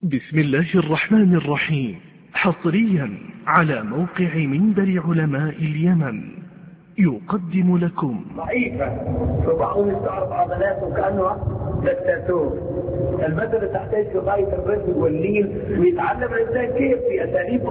بسم الله الرحمن الرحيم. حصريا على موقع منبر علماء اليمن يقدم لكم ضعيفة، فبعضهم يستعرض عضلاته كأنه دكتاتور. المثل تحتاج في غاية الرفق واللين، ويتعلم الإنسان كيف في أساليب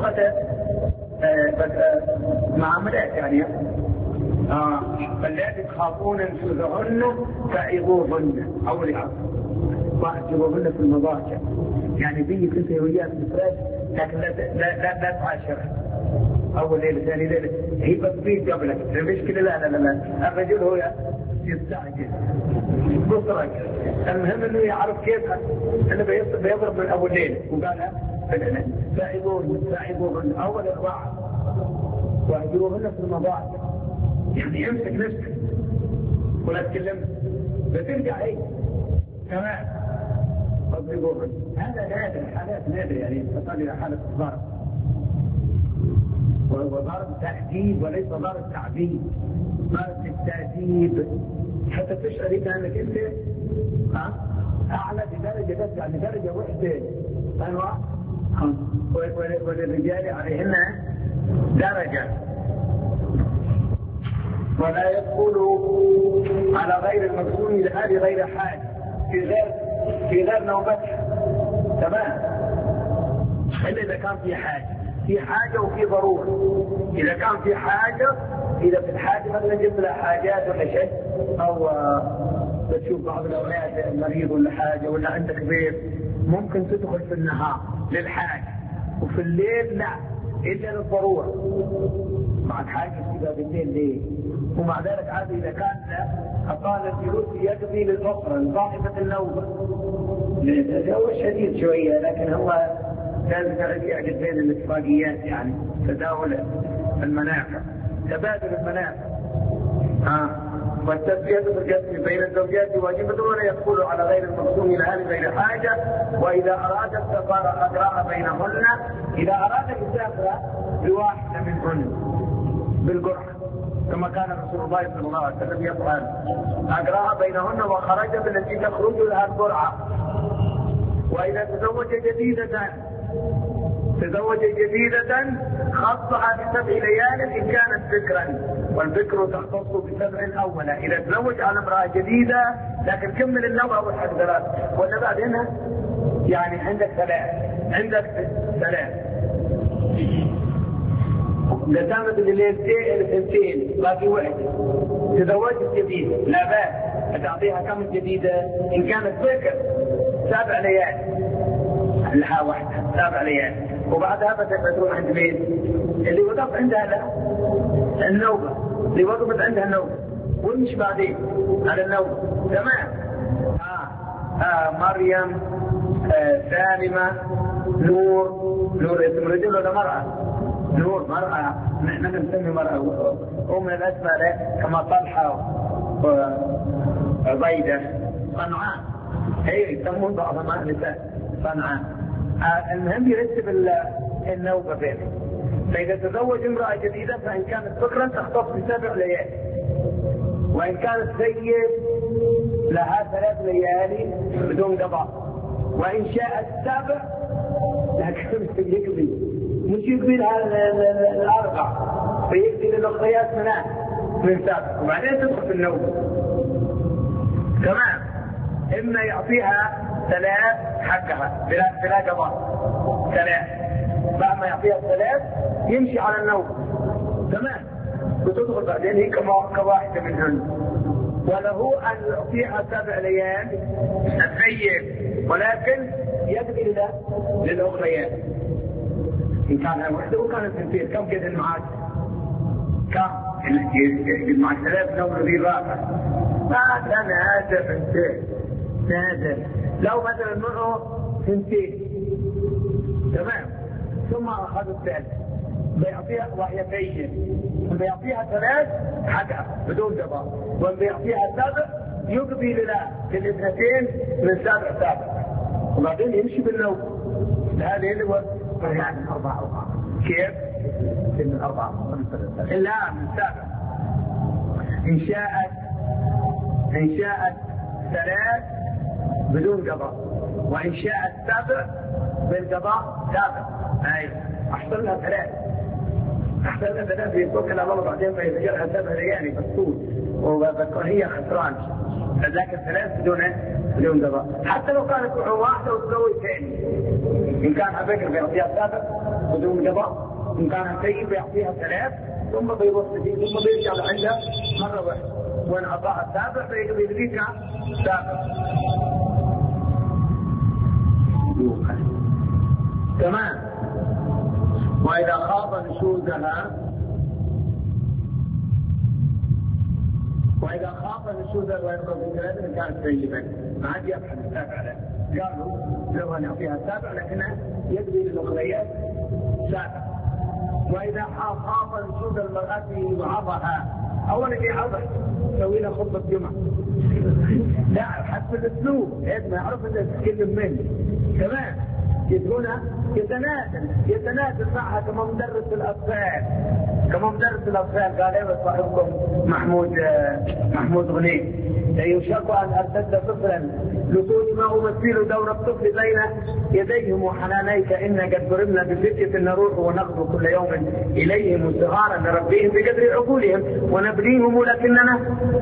معاملات يعني. فاللاتي تخافون نشوزهن فعظوهن أو لعظم واهجروهن في المضاجع. يعني بيك انت وياه في الفراش، لكن لا تعاشرها اول ليله ثاني ليله، هي بتبيت قبلك المشكله. لا الرجل هو يستعجل بصرك. المهم انه يعرف كيف انه بيضرب من اول ليله. وقال ساعدوهن اول الوعد واهجروهن في المضاجع. يعني امسك نفسك ولا تكلم، بترجع ايه كمان تضربوهن. هذا نادر، حالات نادر يعني تصل الى حاله الضرب، وضرب تأديب وليس ضرب تعذيب. ضرب التأديب حتى تشعر انك انت اعلى بدرجه، بس يعني درجه وحده. وللرجال عليهن درجه. ولا يدخلوا على غير المقصود لهذه غير حاجه، في غير نوبتها. تمام، الا اذا كان في حاجه وفي ضروره. اذا كان في حاجه، اذا في الحاجه مثلا جبت لها حاجات ولا شيء، او تشوف بعض الاولاد مريض ولا حاجه، ولا عندك بيت، ممكن تدخل في النهار للحاجه، وفي الليل لا الا للضروره. مع الحاجه تبقى بالليل ليه؟ ومع ذلك عاد اذا كان اقال الجلوس يكفي للاخرى لصاحبه النوبه. هو شديد شويه، لكن هو كان يعجز بين الاتفاقيات، يعني تداول المنافع، تبادل المنافع. والتسوية في الجسم بين الزوجات واجبة، ولا يدخل على غير المقسوم لهذه غير حاجة. وإذا أراد السفر أجراء بينهن، إذا أراد السفر بواحدة منهن بالقرعة، كما كان رسول الله صلى الله عليه وسلم يفعل، أجراء بينهن وخرج بالتي تخرج لها القرعة. وإذا تزوج جديدة خصها ب7 ليال إن كانت بكرا، والبكر تختص ب7 أولا. إذا تزوج على امرأة جديدة لكن كمل النوع أول حاجة 3، ولا بعد هنا يعني عندك 3 قسامة الليلتين 2 باقي واحدة. تزوجت جديدة لا بأس، تعطيها كم جديدة إن كانت بكر 7 ليال لها واحدة 7 ليال. وبعدها بتروح عند مين؟ اللي وقف عندها النوبة، اللي وقفت عندها النوبة، ومش بعدين على النوبة. تمام. مريم، سالمة، نور اسم رجل ولا مرأة؟ نور مرأة، نحن نسمي مرأة، ومن الأسماء كما طلحة وعبيدة، صنعاء، هي يسمون بعضهم نساء صنعاء. المهم يرتب النوبة بينه. فإذا تزوج امرأة جديدة فإن كانت بكرا تختص ب7 ليال، وإن كانت سيد لها 3 ليالي بدون قضاء. وإن شاءت 7 لكن يقضي، مش يقضي الأربع، فيقضي للأخريات من 7، وبعدين تدخل في النوبة. تمام. إما يعطيها 3 حقها بلا قضاء، 3 بعد ما يعطيها 3 يمشي على النوم. تمام. وتدخل بعدين هي كواحدة منهن. وله أن يعطيها 7 ليال السيد، ولكن يقضي للأخريات. إن كان واحدة وكانت 2، كم كده المعاد؟ كم؟ مع 3 نوم ذي الرابع. هذا نادر 2 نادر. لو مثلا معه 2، تمام، ثم أخذ الثالث بيعطيها وهي بين، بيعطيها 3 حقها بدون قضاء، وبيعطيها 7 يقضي للاثنتين من 7، وبعدين يمشي بالنوم. هذه اللي هو يعني 4 كيف؟ من 4 لا من 7. إن شاءت 3 بدون قضاء، وإن شاءت 7 بالقضاء سابق. أي أحسن لها ثلاث يتوكل على الله بعدين فيتجرها 7 ليالي بالطول وبتكون هي خسران. فذاك الثلاث بدون قضاء. حتى لو كانت روح واحدة وتسوي ثاني، إن كان بكر بيعطيها سابق بدون قضاء، إن كان سيد بيعطيها 3 ثم بيروح ثم بيرجع لعندها مرة واحدة، وإن أعطاها السابق بيدريها سابق. تمام. وإذا خاض نشوزها ويرضى بالثلاثة إن كانت سيبا ما عاد يبحث السابع له. قالوا لو أن يعطيها السابع لكنها يدري للأخريات سابع. وإذا خاض نشوز المرأة وعظها، أولا في عظها سوي لها خطبة جمعة، لا حسب الأسلوب ما يعرف أنها تتكلم منه. تمام. يكون يتنازل معها كما مدرس الأطفال. قال ايه صاحبكم محمود غني يشك أن أرتد طفلا لطول ما أمثل دور الطفل بين يديهم وحنانيك إن قد ضربنا بفتية نروح ونغدو كل يوم إليهم صغارا نربيهم بقدر عقولهم ونبنيهم لكننا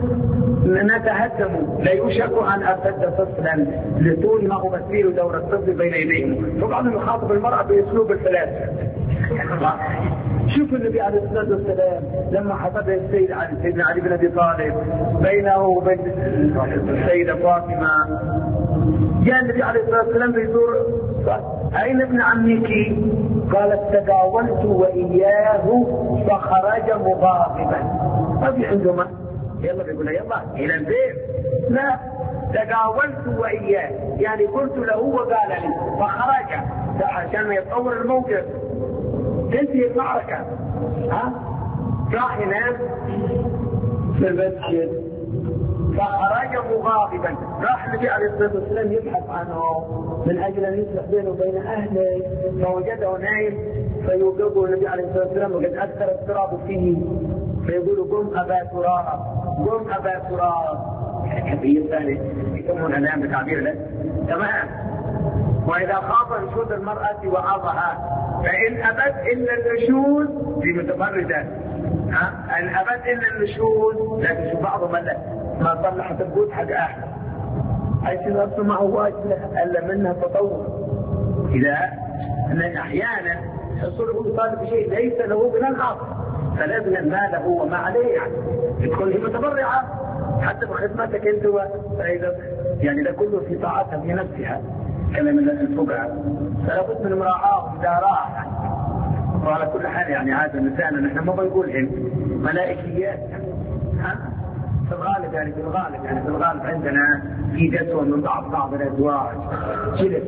نتهدم. لا يشك أن أرتد طفلا لطول ما أمثل دور الطفل بين يديهم. طبعا يخاطب المرأة بأسلوب الثلاثة. شوف النبي عليه الصلاة والسلام لما حضر سيدنا علي بن أبي طالب بينه وبين السيدة فاطمة، جاء النبي عليه الصلاة والسلام بيزور، أين ابن عمك؟ قالت تداولت وإياه فخرج مغاضبا. ما في عندهما يلا بيقول يلا إلى البيت، لا تداولت وإياه يعني قلت له وقال لي فخرج عشان يتطور الموقف تنتهي المعركة. راح ينام في المسجد فخرج مغاضبا. راح النبي عليه الصلاة والسلام يبحث عنه من أجل أن يصلح بينه وبين أهله، فوجده نايم فيوقظه النبي عليه الصلاة والسلام وقد أكثر التراب فيه، فيقول قم أبا تراب. كبير ثاني يسمون الآن بتعبير له. تمام. وإذا خاض نشوز المرأة وعظها فإن أبت إلا النشوز بمتفردة، إن أبت إلا النشوز لا تشوف بعضهم ما صلحت البيوت حق أحد حيث نفسه ما هو ألا منها تطور. إذا أن أحيانا يصير هو طالب شيء ليس له من العصر فلازم ما له وما عليه تكون هي متبرعة حتى بخدمتك أنت فإذا يعني ده كله في طاعتها في نفسها كلام الفقهاء. فلا بد من مراعاة مداراة. وعلى كل حال يعني هذا النساء نحن ما بنقولهم ملائكيات في الغالب يعني في الغالب عندنا في جسوة من بعض الأزواج جلس.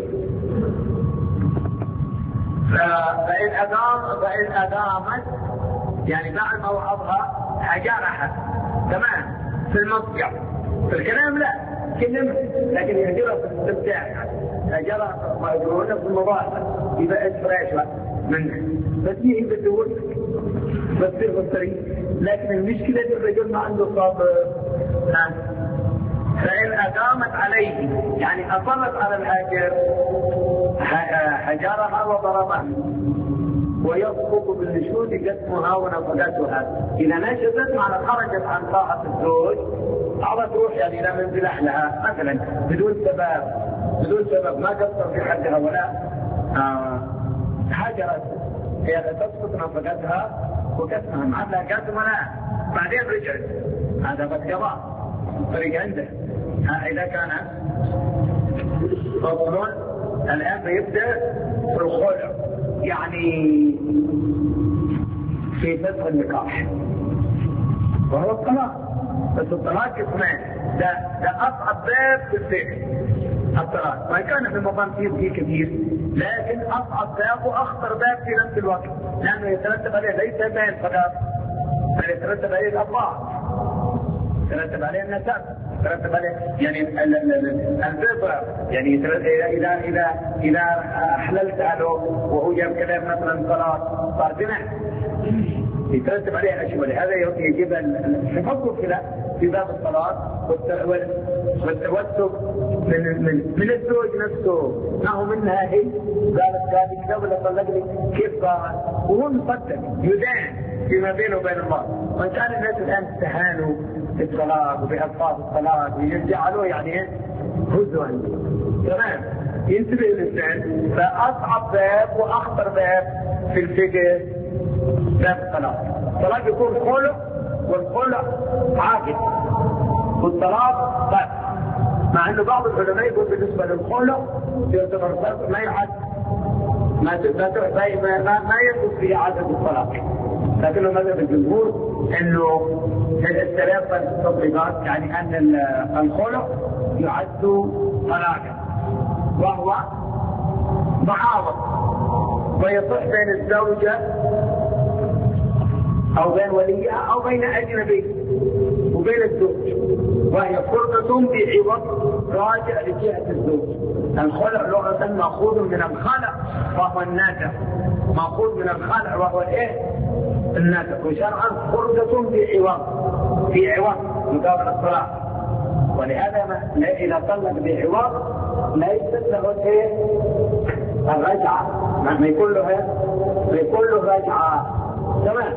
فإن أدامت يعني بعد ما وعظها هجرها. تمام. في المضجع في الكلام لا كلمة، لكن يهجرها في الاستمتاع هجرها ما يقولون في المضاعفة يبقى إسفراش منه بس يجي بدورك بس في الطريق. لكن المشكلة الرجل ما عنده صبر. فإن أدامت عليه يعني أصرت على الهاجر هجرها وضربها ويسقط بالنشوز جسمها ونفقتها. إذا نشزت معنى خرجت عن طاعة الزوج على تروح يعني إلى منزل أهلها مثلا بدون سبب ما قصر في حدها ولا هاجرت هي تسقط نفقتها وكسمها مع لها قسم ولا بعدين رجعت هذا بالقضاء طريق عنده. إذا كان فصل الآن يبدأ في الخلع يعني في فسخ النكاح وهو الطلاق. بس الطلاق قسمان، ده أصعب باب في الفقه الطلاق، وإن كان في مقام فيه كثير لكن أصعب باب وأخطر باب في نفس الوقت لأنه يترتب عليه ليس بين فقط بل يترتب عليه الأطلاق، يترتب عليه النسب، يترتب عليه يعني البضع يعني إذا أحللت له وهو جاب كلام مثلا طلاق صار زنا يترتب عليه أشياء. ولهذا يجب التفقه في باب الطلاق والتوسل من الزوج نفسه، ما هو منها هي قالت هذه قبل طلقني كيف قال، وهو مصدق يدان فيما بينه وبين الله. وان كان الناس الان استهانوا بالطلاق وبألفاظ الطلاق ويجعلوه يعني ايه هزوا، تمام، ينتبه الانسان. فاصعب باب واخطر باب في الفقه باب الطلاق. الطلاق يكون خلع، والخلع عاقد، والطلاق باب. مع انه بعض العلماء يقول بالنسبه للخلع يعتبر ما يعد ما يجوز فيه عدد الطلاق، لكنه مذهب الجمهور انه الثلاث التطبيقات، يعني ان الخلع يعد طلاقا وهو معاوض، ويصح بين الزوجه او بين وليها او بين اجنبي وبين الزوج، وهي فرقة بعوض راجع لجهة الزوج. الخلع لغة مأخوذ من الخلع وهو النازع، مأخوذ من الخلع وهو الايه؟ النازع. وشرعا فرقة بعوض مقابل الطلاق. ولهذا اذا طلق بعوض ليست له ايه؟ الرجعة، ما يكون له رجعة، تمام؟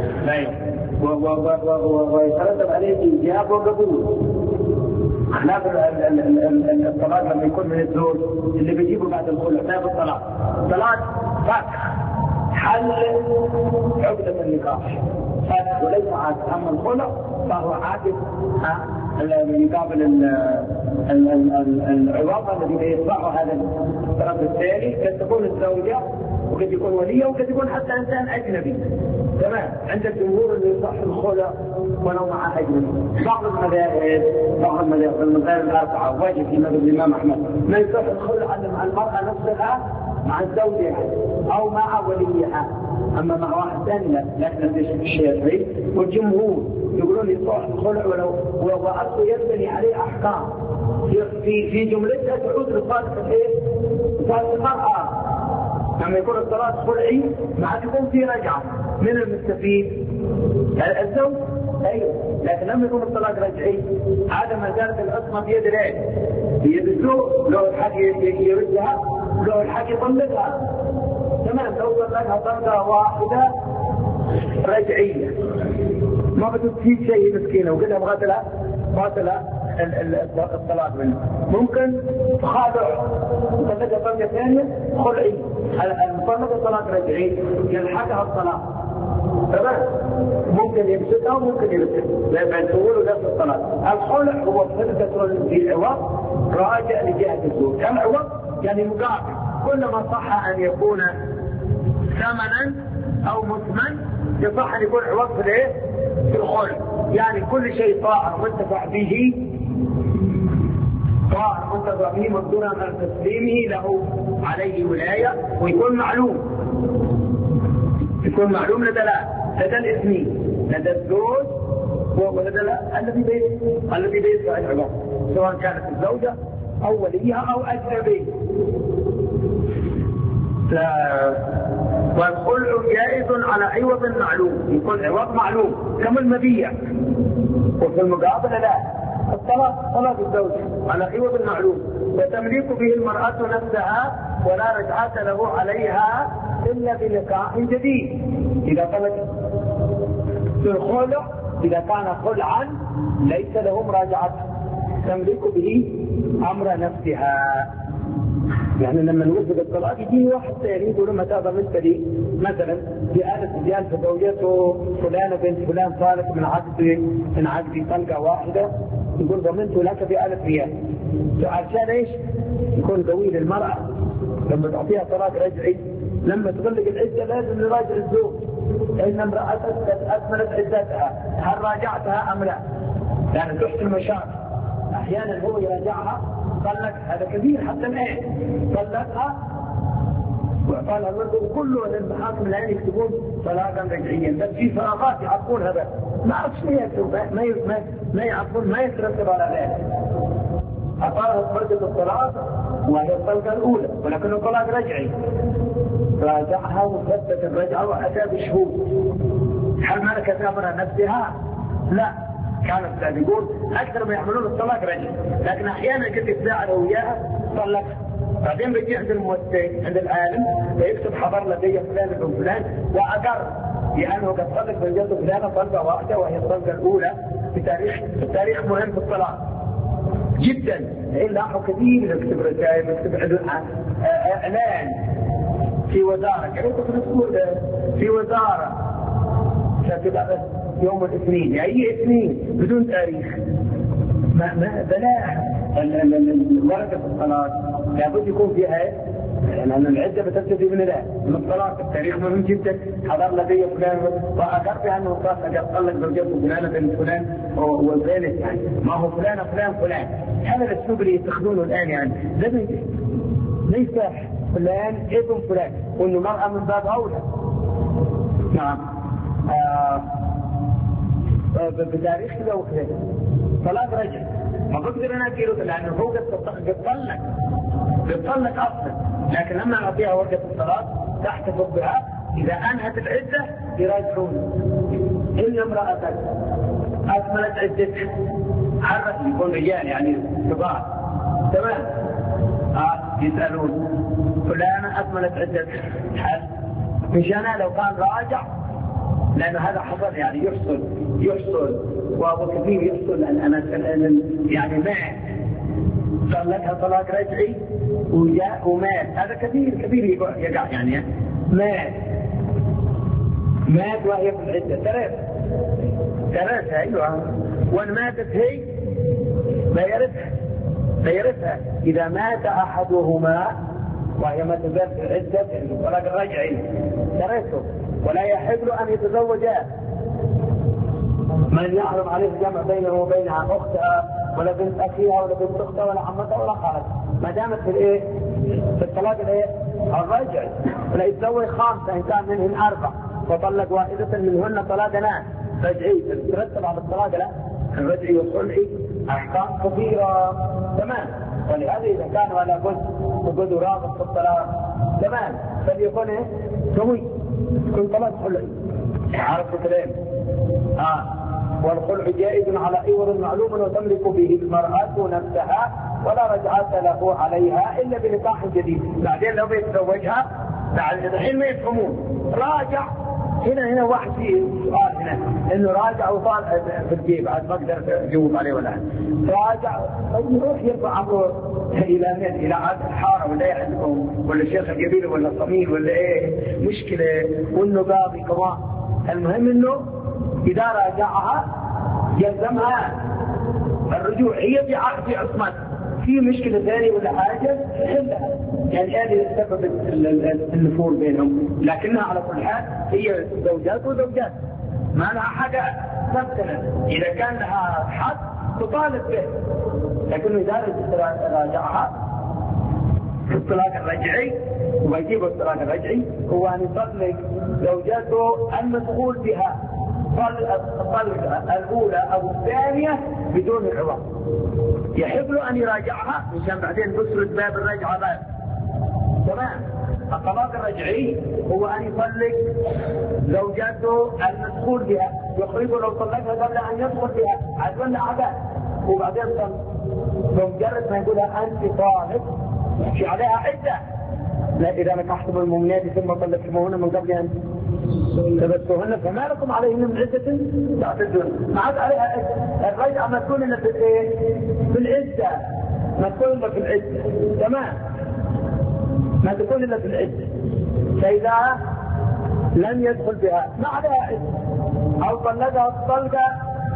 ويترتب عليه ايجاب وقبول. خلاف الطلاق لما يكون من الزوج اللي بيجيبه بعد الخلع باب الطلاق فاتح حل عقدة النكاح فاتح وليس عاقد. اما الخلع فهو عاقد يقابل العوض الذي يدفعه هذا الطرف الثاني، قد تكون الزوجة وقد يكون وليه وقد يكون حتى انسان اجنبي، تمام؟ عند الجمهور اللي يصح الخلع ولو مع اجنبي. بعض المذاهب الاربعه واجب في مذهب الامام احمد ما يصح الخلع مع المراه نفسها مع زوجها او مع وليها، اما مع واحد ثاني لا. لكن الشافعي والجمهور يقولون يصح الخلع ولو واصله يبني عليه احكام في جملتها تعود لصالح الايه؟ لصالح المراه. لما يكون الطلاق خلعي ما عاد يكون في رجعه من المستفيد الزوج، ايوه، لكن لما يكون الطلاق رجعي عاد ما زالت العصمه بيد الايه؟ بيد الزوج، لو الحق يردها لو الحق يطلقها، تمام. لو طلقها طلقه واحده رجعيه ما بتفيد شيء مسكينه وقلها قاتلها الطلاق منه. ممكن تخاضع مطلقة طلقة ثانية خلعي، المطلقة طلاق رجعي يلحقها الطلاق، تمام؟ ممكن يمسكها وممكن يمسكها، لما تقولوا نفس الطلاق. الخلع هو فرقة في عوض راجع لجهة الزوج. العوض يعني مقابل، كلما صح ان يكون ثمنا او مثمن يصح ان يكون عوض في الايه؟ في الخلع. يعني كل شيء طاهر منتفع به مقدورا على تسليمه له عليه ولاية، ويكون معلوم لدى الاثنين، لدى الزوج ولدى الذي بيدفع العوض، سواء كانت الزوجة او وليها او اجنبي. والخلع جائز على عوض معلوم، يكون عوض معلوم كما المبيع. وفي المقابل لا، طلاق الزوج على عوض معلوم، وتملك به المرأة نفسها ولا رجعة له عليها إلا بنكاح جديد. إذا طلقت في الخلع إذا كان خلعا ليس له مراجعة، تملك به أمر نفسها. يعني لما نوجد الطلاق يجي واحد ثاني يقول متى ضمنت لي مثلا بآلة زوجته فلانة بنت فلان صارت من عقد طلقة واحدة، يقول ضمنت لك بآلة ريال. عشان ايش؟ يكون قوي للمرأة لما تعطيها طلاق رجعي، لما تغلق العدة لازم نراجع الزوج إن امرأة أكملت عدتها هل راجعتها أم لا، يعني تحصل مشاكل. أحيانا هو يراجعها طلق، هذا كبير حتى الآن، طلقها وقال الرجل كله للمحاكم الآن يكتبون طلاقا رجعيا، بس في فراغات يعرفون هذا ما أعرفش ما يعرفون ما يترتب على ذلك. أطالت مدة الطلاق وهي الطلقة الأولى ولكنه طلاق رجعي، راجعها وثبت الرجعة وأتى بشهود. هل ملكت أمر نفسها؟ لا، كانوا يقول اكثر ما يعملون الطلاق رجعي، لكن احيانا قد يتفاعل وياها طلق، بعدين بيجي عند الموثق عند العالم فيكتب حضر لدي فلان ابن فلان واقر لانه قد طلق زوجته فلانه طلقه واحده وهي الطلقه الاولى بتاريخ مهم في الطلاق جدا. لاحظوا كثير يكتب رسائل، يكتب اعلان في وزاره، في وزاره ستبقى يوم الاثنين، يعني اي اثنين بدون تاريخ. ما بلاها ورقه الطلاق لابد يكون فيها لأن العدة بتبتدي من الطلاق، التاريخ مهم جدا. حضر لدي فلان وأقر بأنه قد طلق زوجته فلانة بنت فلان وزينت، يعني ما هو فلان فلان فلان. هذا الأسلوب اللي يتخذونه الآن يعني ليس فلان ابن فلان، وإنه مرأة من باب أولى. نعم بتاريخ كذا وكذا طلاق رجع ما بقدر أنا أديره لأنه هو قد طلق أصلا، لكن لما نعطيها ورقة الطلاق تحتفظ بها إذا أنهت العدة يراجعون. إن امرأة أكملت عدتها عرف يكون رجال يعني كبار تمام يسألون فلانة أكملت عدتها حل مشانها لو كان راجع، لأن هذا حصل يعني يحصل وأبو كثير يحصل يعني مات طلقها طلاق رجعي ومات، هذا كثير يقع يعني مات وهي في العدة ثلاث أيوة، وإن ماتت هي فيرثها إذا مات أحدهما وهي ما تزال في العدة طلاق الرجعي ترثه، ولا يحل أن يتزوجا من يحرم عليه الجمع بينه وبينها أختها ولا بنت أخيها ولا بنت أختها ولا عمتها ولا خالتها، ما دامت في في الطلاق الرجعي. ولا يتزوج خامسة إن كان منهن 4 وطلق واحدة منهن طلاقا رجعي، ترتب على الطلاق لا الرجعي والصلحي أحكام كثيرة تمام. ولهذا إذا كان ولا بد راغب في الطلاق تمام فليكون سوي كل طلاق خلعي عرفت كلام والخلع جائز على عوض معلوم وتملك به المرأة نفسها ولا رجعة له عليها إلا بنكاح جديد. بعدين لو بيتزوجها بعد الحين ما يفهمون راجع هنا واحد فيه سؤال هنا انه راجع وطال في الجيب عاد ما اقدر اجاوب عليه ولا راجع يروح يرفع امره الى عاد الحاره ولا عندكم ولا شيخ القبيله ولا الصميم ولا مشكله وانه قاضي كمان. المهم انه اذا راجعها يلزمها الرجوع، هي في عصمت في مشكله ثانيه ولا حاجه حلها يعني هذه سبب النفور بينهم، لكنها على كل حال هي زوجات وزوجات ما لها حاجه ثابته. اذا كان لها حق تطالب به، لكنه اذا راجعها في الطلاق الرجعي ويجيب الطلاق الرجعي هو ان يطلق زوجته المدخول بها الطلقه الاولى او الثانيه بدون عوض. يحب له ان يراجعها عشان بعدين بسرد باب الرجعه باب تمام. الطلاق الرجعي هو ان يطلق زوجته المدخول بها، يخرجه لو طلقها قبل ان يدخل بها عدونا عداء وبعدين بمجرد ما يقولها انت طالق في عليها عده. لا اذا نكحتم المؤمنات ثم طلقتموهن من قبل ان تبتوهن فما لكم عليهن من عده تعتدون، ما عاد عليها عده. الرجعه ما تكون الا في العده، ما تكون الا في العده تمام، ما تكون الا في العده. فاذا لم يدخل بها ما عليها عده او طلقها الطلقه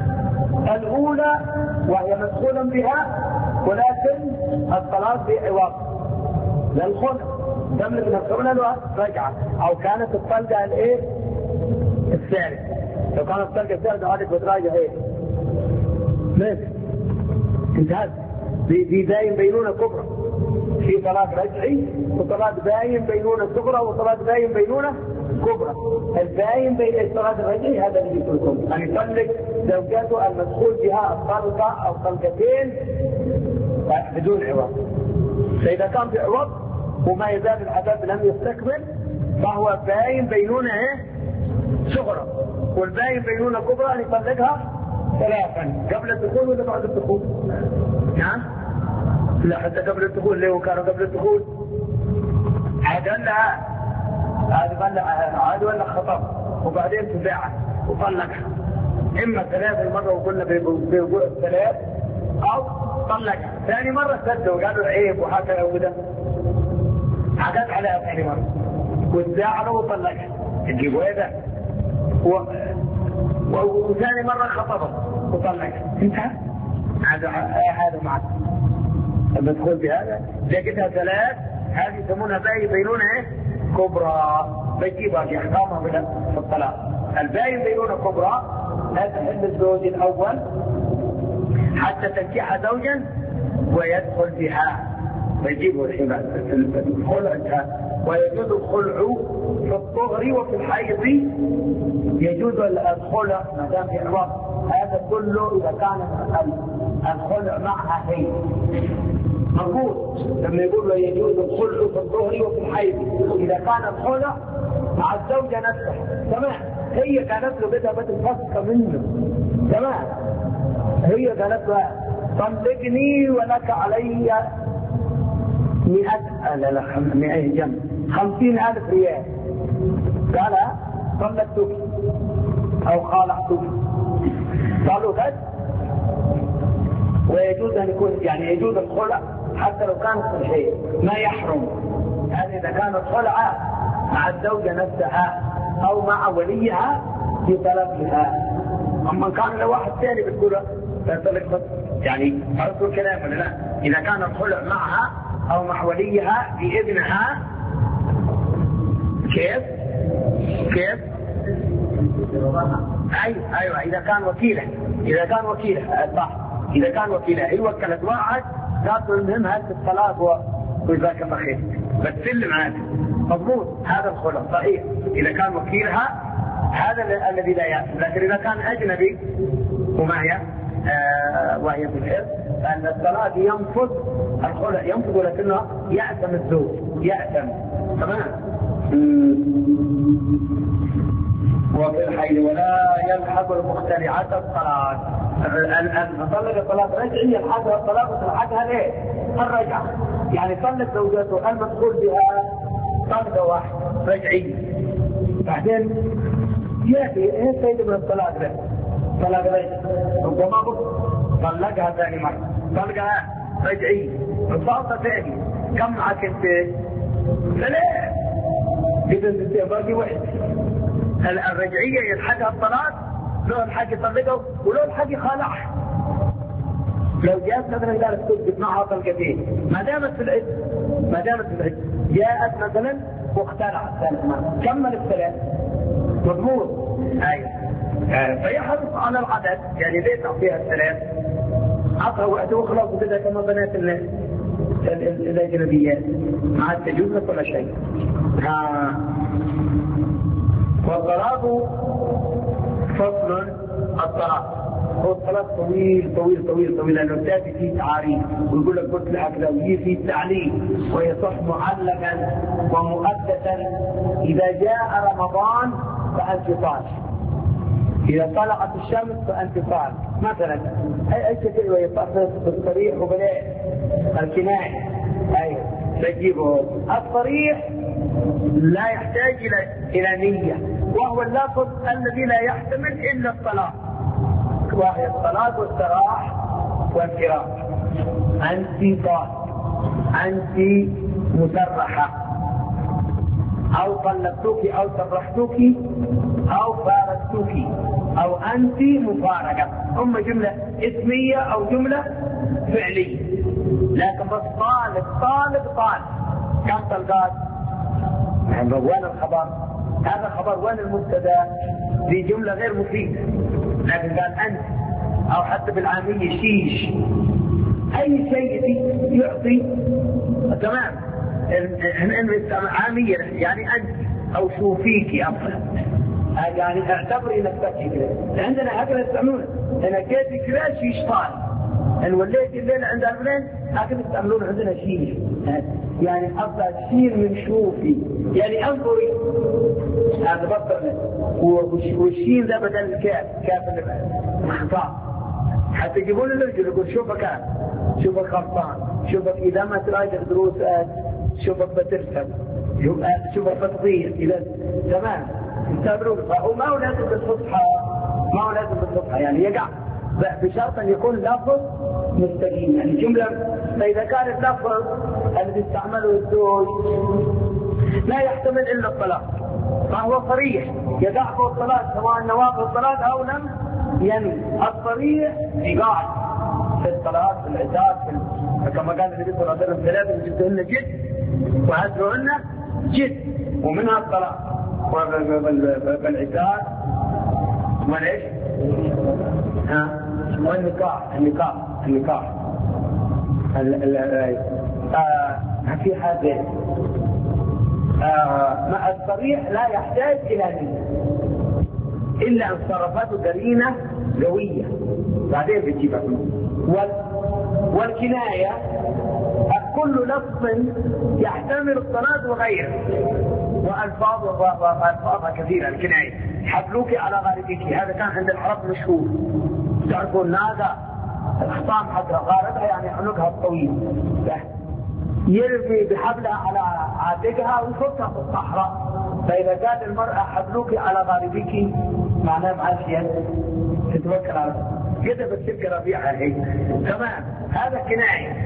الاولى وهي مدخولا بها ولكن الطلاق بعوض للخلع تملك نفسها الرجعه، او كانت الطلقه الثالث، لو كانت الطلقه الثالثه عادت بتراجع ماشي انتهت. دي باين بينونه كبرى، في طلاق رجعي وطلاق باين بينونه صغرى وطلاق باين بينونه كبرى. الباين بين الطلاق الرجعي هذا اللي يقولكم ان يطلق زوجاته المدخول بها الطلقه او طلقتين بدون عوض. فاذا كان بعوض وما يزال العذاب لم يستكمل فهو باين بينونه صغرى، والباين بينونه كبرى ان يطلقها 3 قبل الدخول ولا بعد الدخول؟ نعم؟ لا حتى قبل الدخول. ليه كانوا قبل الدخول؟ عاد ولا خطب وبعدين تباعت وطلقها. اما 3 مرة وقلنا بيقول 3 او طلقها. ثاني مرة سدوا وقالوا عيب وهكذا وده عقد عليها ثاني مرة وتزاعلوا وطلقها. تجيبوا ايه ده؟ وثاني مرة خطبت وطلقها. انتهى. هذا معك المدخول بهذا لقيتها 3. هذه يسمونها باقي بينونة كبرى. بيجيبها في احكامها في الطلاق. الباقي بينونة كبرى لا تحل الزوج الاول حتى تنكح زوجا ويدخل بها. بيجيبوا الخلع انتهى. ويجوز الخلع في الطهر وفي الحيض. يجوز الخلع ما دام في عوض. هذا كله اذا كان الخلع معها هي مضبوط. لما يقول له يجوز الخلع في الطهر وفي الحيض اذا كان الخلع مع الزوجه نفسها تمام. هي كانت له بدها بتنفسخ منه تمام. هي قالت له طلقني ولك علي 100 جنب 50,000 ريال. قال طلقتك او خالعتك. قالوا بس. ويجوز ان يكون يعني يجوز الخلع حتى لو كان كل شيء ما يحرم. هذا اذا كانت خلعه مع الزوجه نفسها او مع وليها في طلبها. اما كان لو واحد ثاني بتقول طلقت يعني عرفتوا الكلام ولا لا؟ اذا كان الخلع معها او مع وليها بابنها كيف؟ ايوه اذا كان وكيله صح. اذا كان وكيله هي وكلت واحد قالت المهم هات الطلاق وجزاك الله خير بتسلم عادي مضبوط. هذا الخلع صحيح اذا كان وكيلها. هذا الذي لا يأثم. لكن اذا كان اجنبي وهي في الحرب فان الطلاق ينفذ. الخلع ينفذ ولكنه يأثم الزوج يأثم تمام. وفي الحيض ولا يلحق المختلعات الطلاق. طلق الطلاق رجعي يلحقها الطلاق وتلحقها ليه؟ الرجعة يعني طلق زوجته المدخول بها طلقة واحدة رجعي. بعدين يأتي ايه السيد من الطلاق ده؟ طلاق رجعي ربما طلقها ثاني مرة طلقها رجعي رصاصة ثاني. كم معك انت؟ 3. إذا انت باقي واحد. الرجعية يلحقها الطلاق لو الحق يطلقه ولو الحق يخالعها. لو جاءت مثلا قالت تثبت معها طلقتين ما دامت في العد جاءت مثلا واختلعت ثالث مرة كمل ال3 مضمون. ايوه فيحرص على العدد يعني ليه تعطيها 3 عطها واحدة وخلاص وكذا كما بنات الاجنبيات ما تجوز لك ولا شيء. والطلاق فصل. الطلاق هو الطلاق طويل لانه تاتي فيه تعاريف ويقول لك قلت لك لو يجي فيه تعليم ويصح معلقا ومؤقتا. اذا جاء رمضان فانت طالق. اذا طلعت الشمس فانت طالق مثلا. اي شيء ويطلق بالصريح وبلاء الكنايه. ايوه تجيبه. الصريح لا يحتاج الى نيه وهو اللفظ الذي لا يحتمل الا الطلاق وهي الطلاق والسراح والفراق. انت طالق انت مسرحه او طلقتك او سرحتك او فارقتك او انت مفارقه. اما جمله اسميه او جمله فعليه. لكن بس طالق كم طلقات؟ يعني وين الخبر؟ هذا خبر وين المبتدا؟ في جمله غير مفيده. لكن قال انت او حتى بالعاميه شيش اي شيء يعطي تمام. عاميه يعني انت او شوفيكي افضل يعني اعتبري نفسك كذا. عندنا هكذا يستعملون انا كيفي كذا شيش طال ان وليت الليل عند الفلان هكذا يستعملون عندنا شيش يعني افضل شيل من شوفي يعني انظري. هذا بطل والشين ده بدل الكاف كاف المخطاء حتى يجيبون الرجل يقول شوفك شوفك غلطان، شوفك اذا ما تراجع دروس شوفك بترسم، شوفك بتضيع اذا تمام يستمرون. وما هو لازم بالفصحى، ما هو لازم بالفصحى يعني يقع بشرط ان يكون لفظ مستقيم يعني جمله. فاذا كان اللفظ الذي استعمله الزوج لا يحتمل الا الطلاق فهو صريح يقع فوق الطلاق سواء نواقض الطلاق او لم ينوي. الصريح يقع في الطلاق في العتاب كما قال النبي صلى الله عليه وسلم ثلاث جدهن جد وهجرهن جد، ومنها الطلاق والعتاب وليش؟ والنكاح في هذا مع الصريح لا يحتاج إلى نية إلا أن صرفته قرينة قوية بعدين بتجيبها. والكناية كل لفظ يحتمل الطلاق وغيره، وألفاظها كثيرة. الكناية حبلوك على غالبك، هذا كان عند العرب مشهور. تعرفون هذا الخطام حق غاربها يعني عنقها الطويل يرمي بحبلها على عاتقها ويحطها في الصحراء. فإذا قال المرأة حبلوك على غالبك معناه معاشية تتوكل على كده بتصير ربيعها هي تمام. هذا كناية.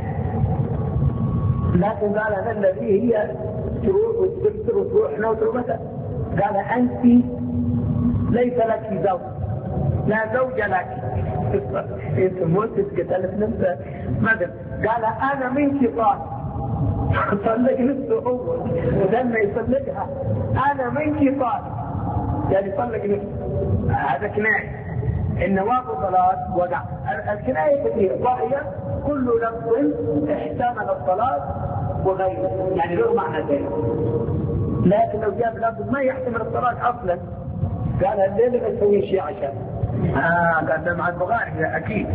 لكن قال أنا الذي هي تروح وتبتر وتروحنا وتروحنا. قال أنت ليس لك زوج، لا زوج لك. انت موتت قتلت نفسك ماذا؟ قال أنا منك طالب. طلق نفسه هو ولما يطلقها أنا منك طالب يعني طلق نفسه. هذا كناية. النواقض طلاق وقع. الكناية كثيرة وهي كل لفظ احتمل الطلاق وغيره يعني له معنى ثاني. لكن لو جاب لفظ ما يحتمل الطلاق اصلا قال الليل ما تسوي شيء عشان قال ده مع البغاري اكيد.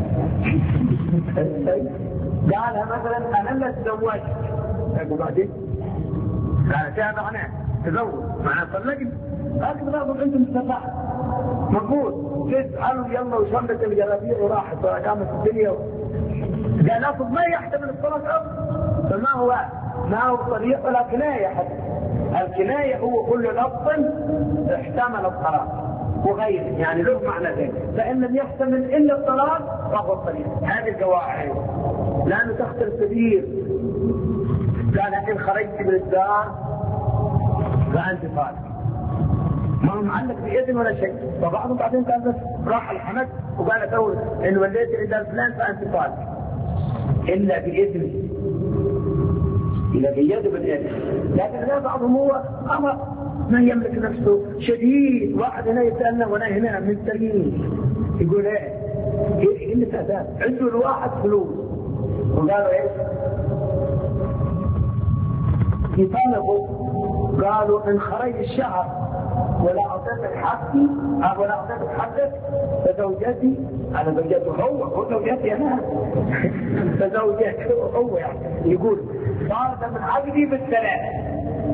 قالها مثلا انا لا تزوجت وبعدين قال فيها معناه تزوج معناه طلقني. قال تزوج انت مستفاح مقبول تسألوا يلا وشمت الجلابيع وراحت وقامت الدنيا. قال لفظ ما يحتمل الطلاق اصلا. فما هو صريح ولا كناية حتى. الكناية هو كل لفظ احتمل الطلاق وغيره يعني له معنى ذلك. فإن لم يحتمل إلا الطلاق فهو صريح. هذه القواعد لأنه تختلف كثير. قال إن خرجت من الدار فأنت طالق ما هو معلق بإذن ولا شيء. فبعضهم بعدين قال بس راح الحمد وقال أقول إن وليت إلى فلان فأنت طالق إلا بإذن إلا بيده بالإذن. لكن لا بعضهم هو أمر ما يملك نفسه شديد. واحد هنا يسألنا ولا هنا من سليم يقول إيه اللي تأذى عنده الواحد فلوس وقالوا إيش يطالبوا قالوا إن خرج الشهر ولا أعطيتك حقي ولا أعطيتك حقك فزوجتي أنا زوجته هو زوجتي أنا فزوجته هو يعني يقول صار من عقدي بالثلاث.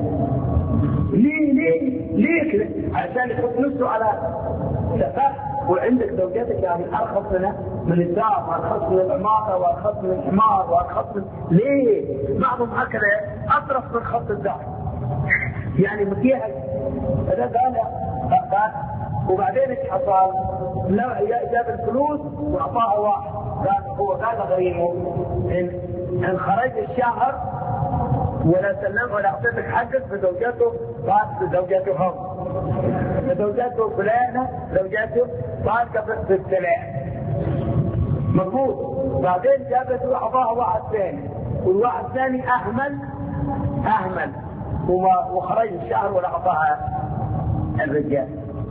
ليه كده؟ عشان يحط نفسه على سفاح. وعندك زوجتك يعني أرخص من الدار وأرخص من العمارة وأرخص من الحمار وأرخص من ليه؟ بعضهم هكذا أطرف من خط الدار يعني مكيها. فده قال وبعدين ايش حصل؟ لا جاب الفلوس واعطاها واحد قال غريمه ان خرج الشهر ولا سلم ولا اعطيتك حقك فزوجته قالت زوجته هم فزوجته فلانه زوجته قالت بالثلاث مفروض. بعدين جابته واعطاها واحد ثاني والواحد الثاني اهمل وخرج الشهر ولا اعطاها الرجال.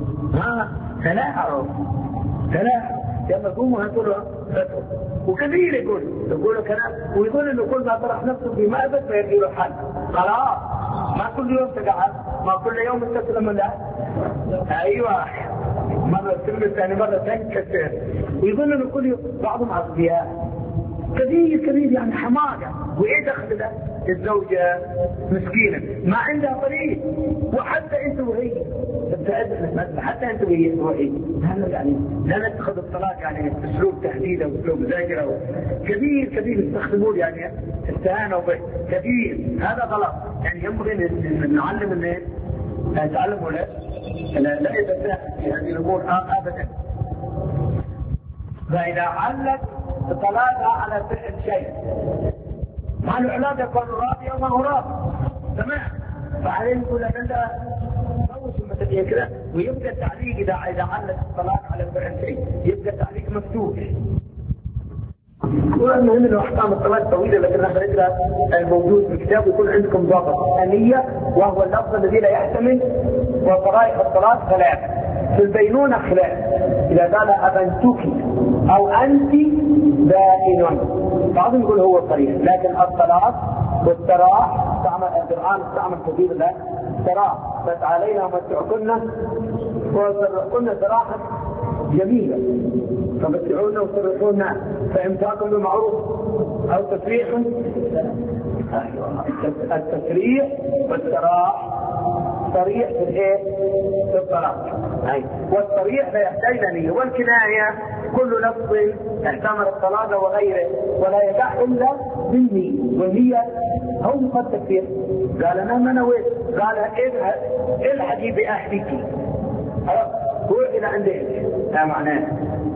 ثلاثة لما يقوموا هتقولوا فتوى وكثير يقولوا كلام ويقول انه كل ما طرح نفسه في مأبد فيجي له حل. خلاص ما كل يوم تقعد ما كل يوم تسلم الله. ايوه مرة تلمس ثاني مرة تنكسر ويقول انه كل يوم. بعضهم اصبياء كثير يعني حماقة. وايه دخل ده؟ الزوجة مسكينة ما عندها طريق وحتى انت وهي مثلا حتى انتم روحي يعني لا نتخذ الطلاق يعني اسلوب تهديد او اسلوب مذاكره كبير يستخدمون يعني استهانه به كبير. هذا غلط. يعني ينبغي نعلم الناس نتعلم ولا لا يتساهل في هذه الامور ابدا. فاذا علق الطلاق على فعل شيء مع العلاج يكون راضي او ما هو راضي تمام، بعدين يقول انا مثلا كذا ويبقى التعليق اذا علق الطلاق على فعل شيء يبقى التعليق مفتوح. المهم انه احكام الطلاق طويله لكن نحن نقرا الموجود في الكتاب يكون عندكم ضابط النية وهو اللفظ الذي لا يحتمل. وطرائق الطلاق ثلاث. في البينونة خلاف. اذا قال ابنتك او انت بائن بعضهم يقول هو الصريح، لكن الطلاق والسراح القرآن استعمل كثير له سراح بس علينا متعكن وسرحكن سراحا جميلة فمتعونا وسرحونا فإمساكم بالمعروف أو تسريح. التسريح والسراح صريح في الايه؟ في الطلاق. والصريح لا يحتاج نية. والكناية كل لفظ احتمل الطلاق وغيره ولا يقع الا بالنية. والنية هو قد تكفير. قال انا ما نويت. قال اذهبي باهلك روح الى عند اهلك. هذا معناه.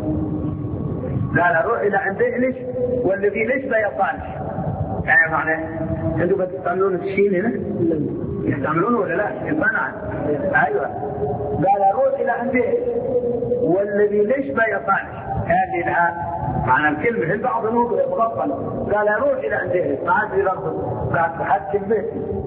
قال روح الى عند اهلك والذي ليس لا يصالح. هذا معناه. انتم بتستعملون الشين هنا؟ يستعملونه ولا لا؟ يصنع. ايوه. قال روح الى عند اهلك والذي ليش لا يصالح. هذه الآن معنى الكلمة البعض نوضه مغفل. قال روح الى عند اهلك ما عاد يلفظ. قال تحكي البيت.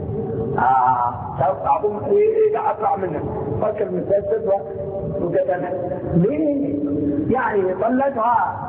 أعظم إيه أطلع منه فكر من سلسل وقتلها ليه؟ يعني طلقها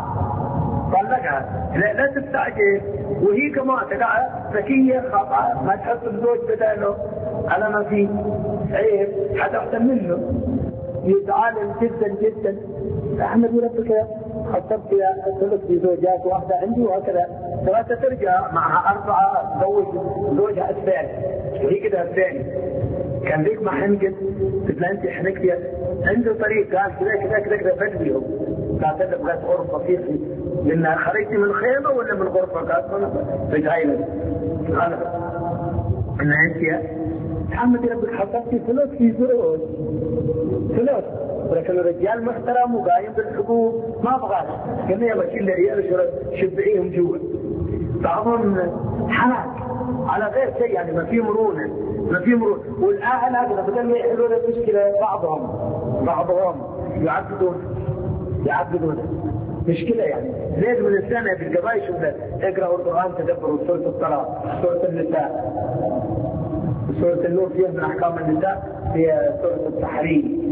لا تستعجل. وهي كمان تقع ذكية خطأ ما تحط الزوج بداله على ما فيه عيب حتى أحسن منه يتعالم جدا. أحمد يربك خطبت في زوجات واحدة عندي وهكذا ثلاثة ترجع معها 4 تزوج زوجها الثاني وهي كده الثاني كان ذيك ما حنقد قلت انت حنقتي عنده طريق قال كذا بدليهم قالت له بغيت غرفة فيه لأنها خرجتي من الخيمة ولا من غرفة قالت بجايلة قال أنا أنت محمد ربك حطيتي فلوس في زوج فلوس ولكن الرجال محترم وقايم بالحقوق ما بغاش قلنا يلا شيل العيال شبعيهم جوا. بعضهم حنك على غير شيء يعني ما في مرونه والاهل هذا بدل ما يحلون المشكله بعضهم يعددون مشكله يعني زيد من السنه بالقضايا شوف اقرأوا القرآن تدبروا سورة الطلاق سورة النساء سورة النور فيها من احكام النساء هي سورة التحريم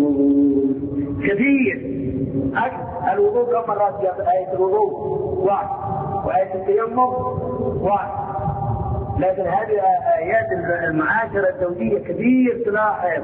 كثير. الوضوء كم مرات جاء آية الوضوء 1 وآية التيمم 1 لكن هذه آيات المعاشرة الزوجية كثير تلاحظ.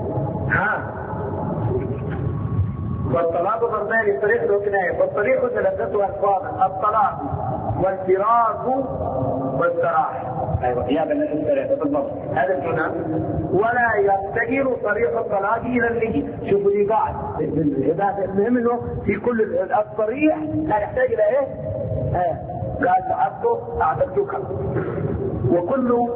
والطلاق ضربان صريح وكناية. والصريح 3 ألفاظ الطلاق والفراق والسراح. ايوه يا بني السريع بالضبط هذا الكلام. ولا يفتقر صريح الطلاق الى النية. شوفوا لي قاعد المهم انه في كل الصريح لا يحتاج الى ايه؟ قال اعتدتك وكل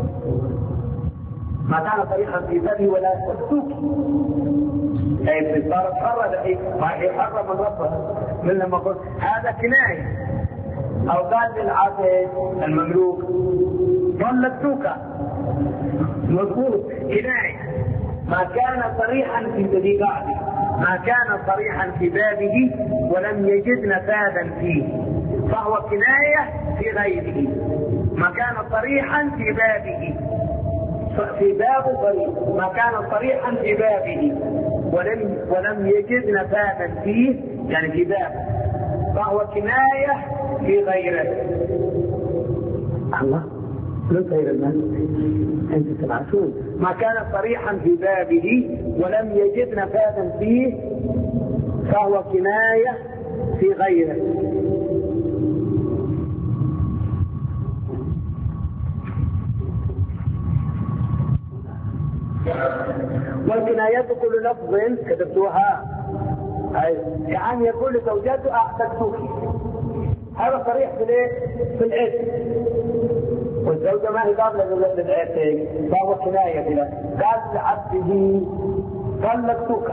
ما كان صريحا في بابه ولا يفتوك اي صارت حرة دحين حرة من ربها من لما قلت هذا كناية او قال للعبد المملوك طلقتك مضبوط كناية. ما كان صريحا في ذبيعته ما كان صريحا في بابه ولم يجد نفاذا فيه فهو كناية في غيره. ما كان صريحا في بابه في باب صريح ما كان صريحا في بابه ولم يجد نفاذا فيه يعني في بابه فهو كناية في غيره. الله من غير الناس انت سمعتون. ما كان صريحا في بابه ولم يجد نفاذا فيه فهو كناية في غيره. والكنايات كل لفظ كتبتوها يعني يقول لزوجته اعتقتك، هذا صريح في الاسم، والزوجه ما هي قابله للعتق فهو كنايه بلا. قال لعبده طلقتك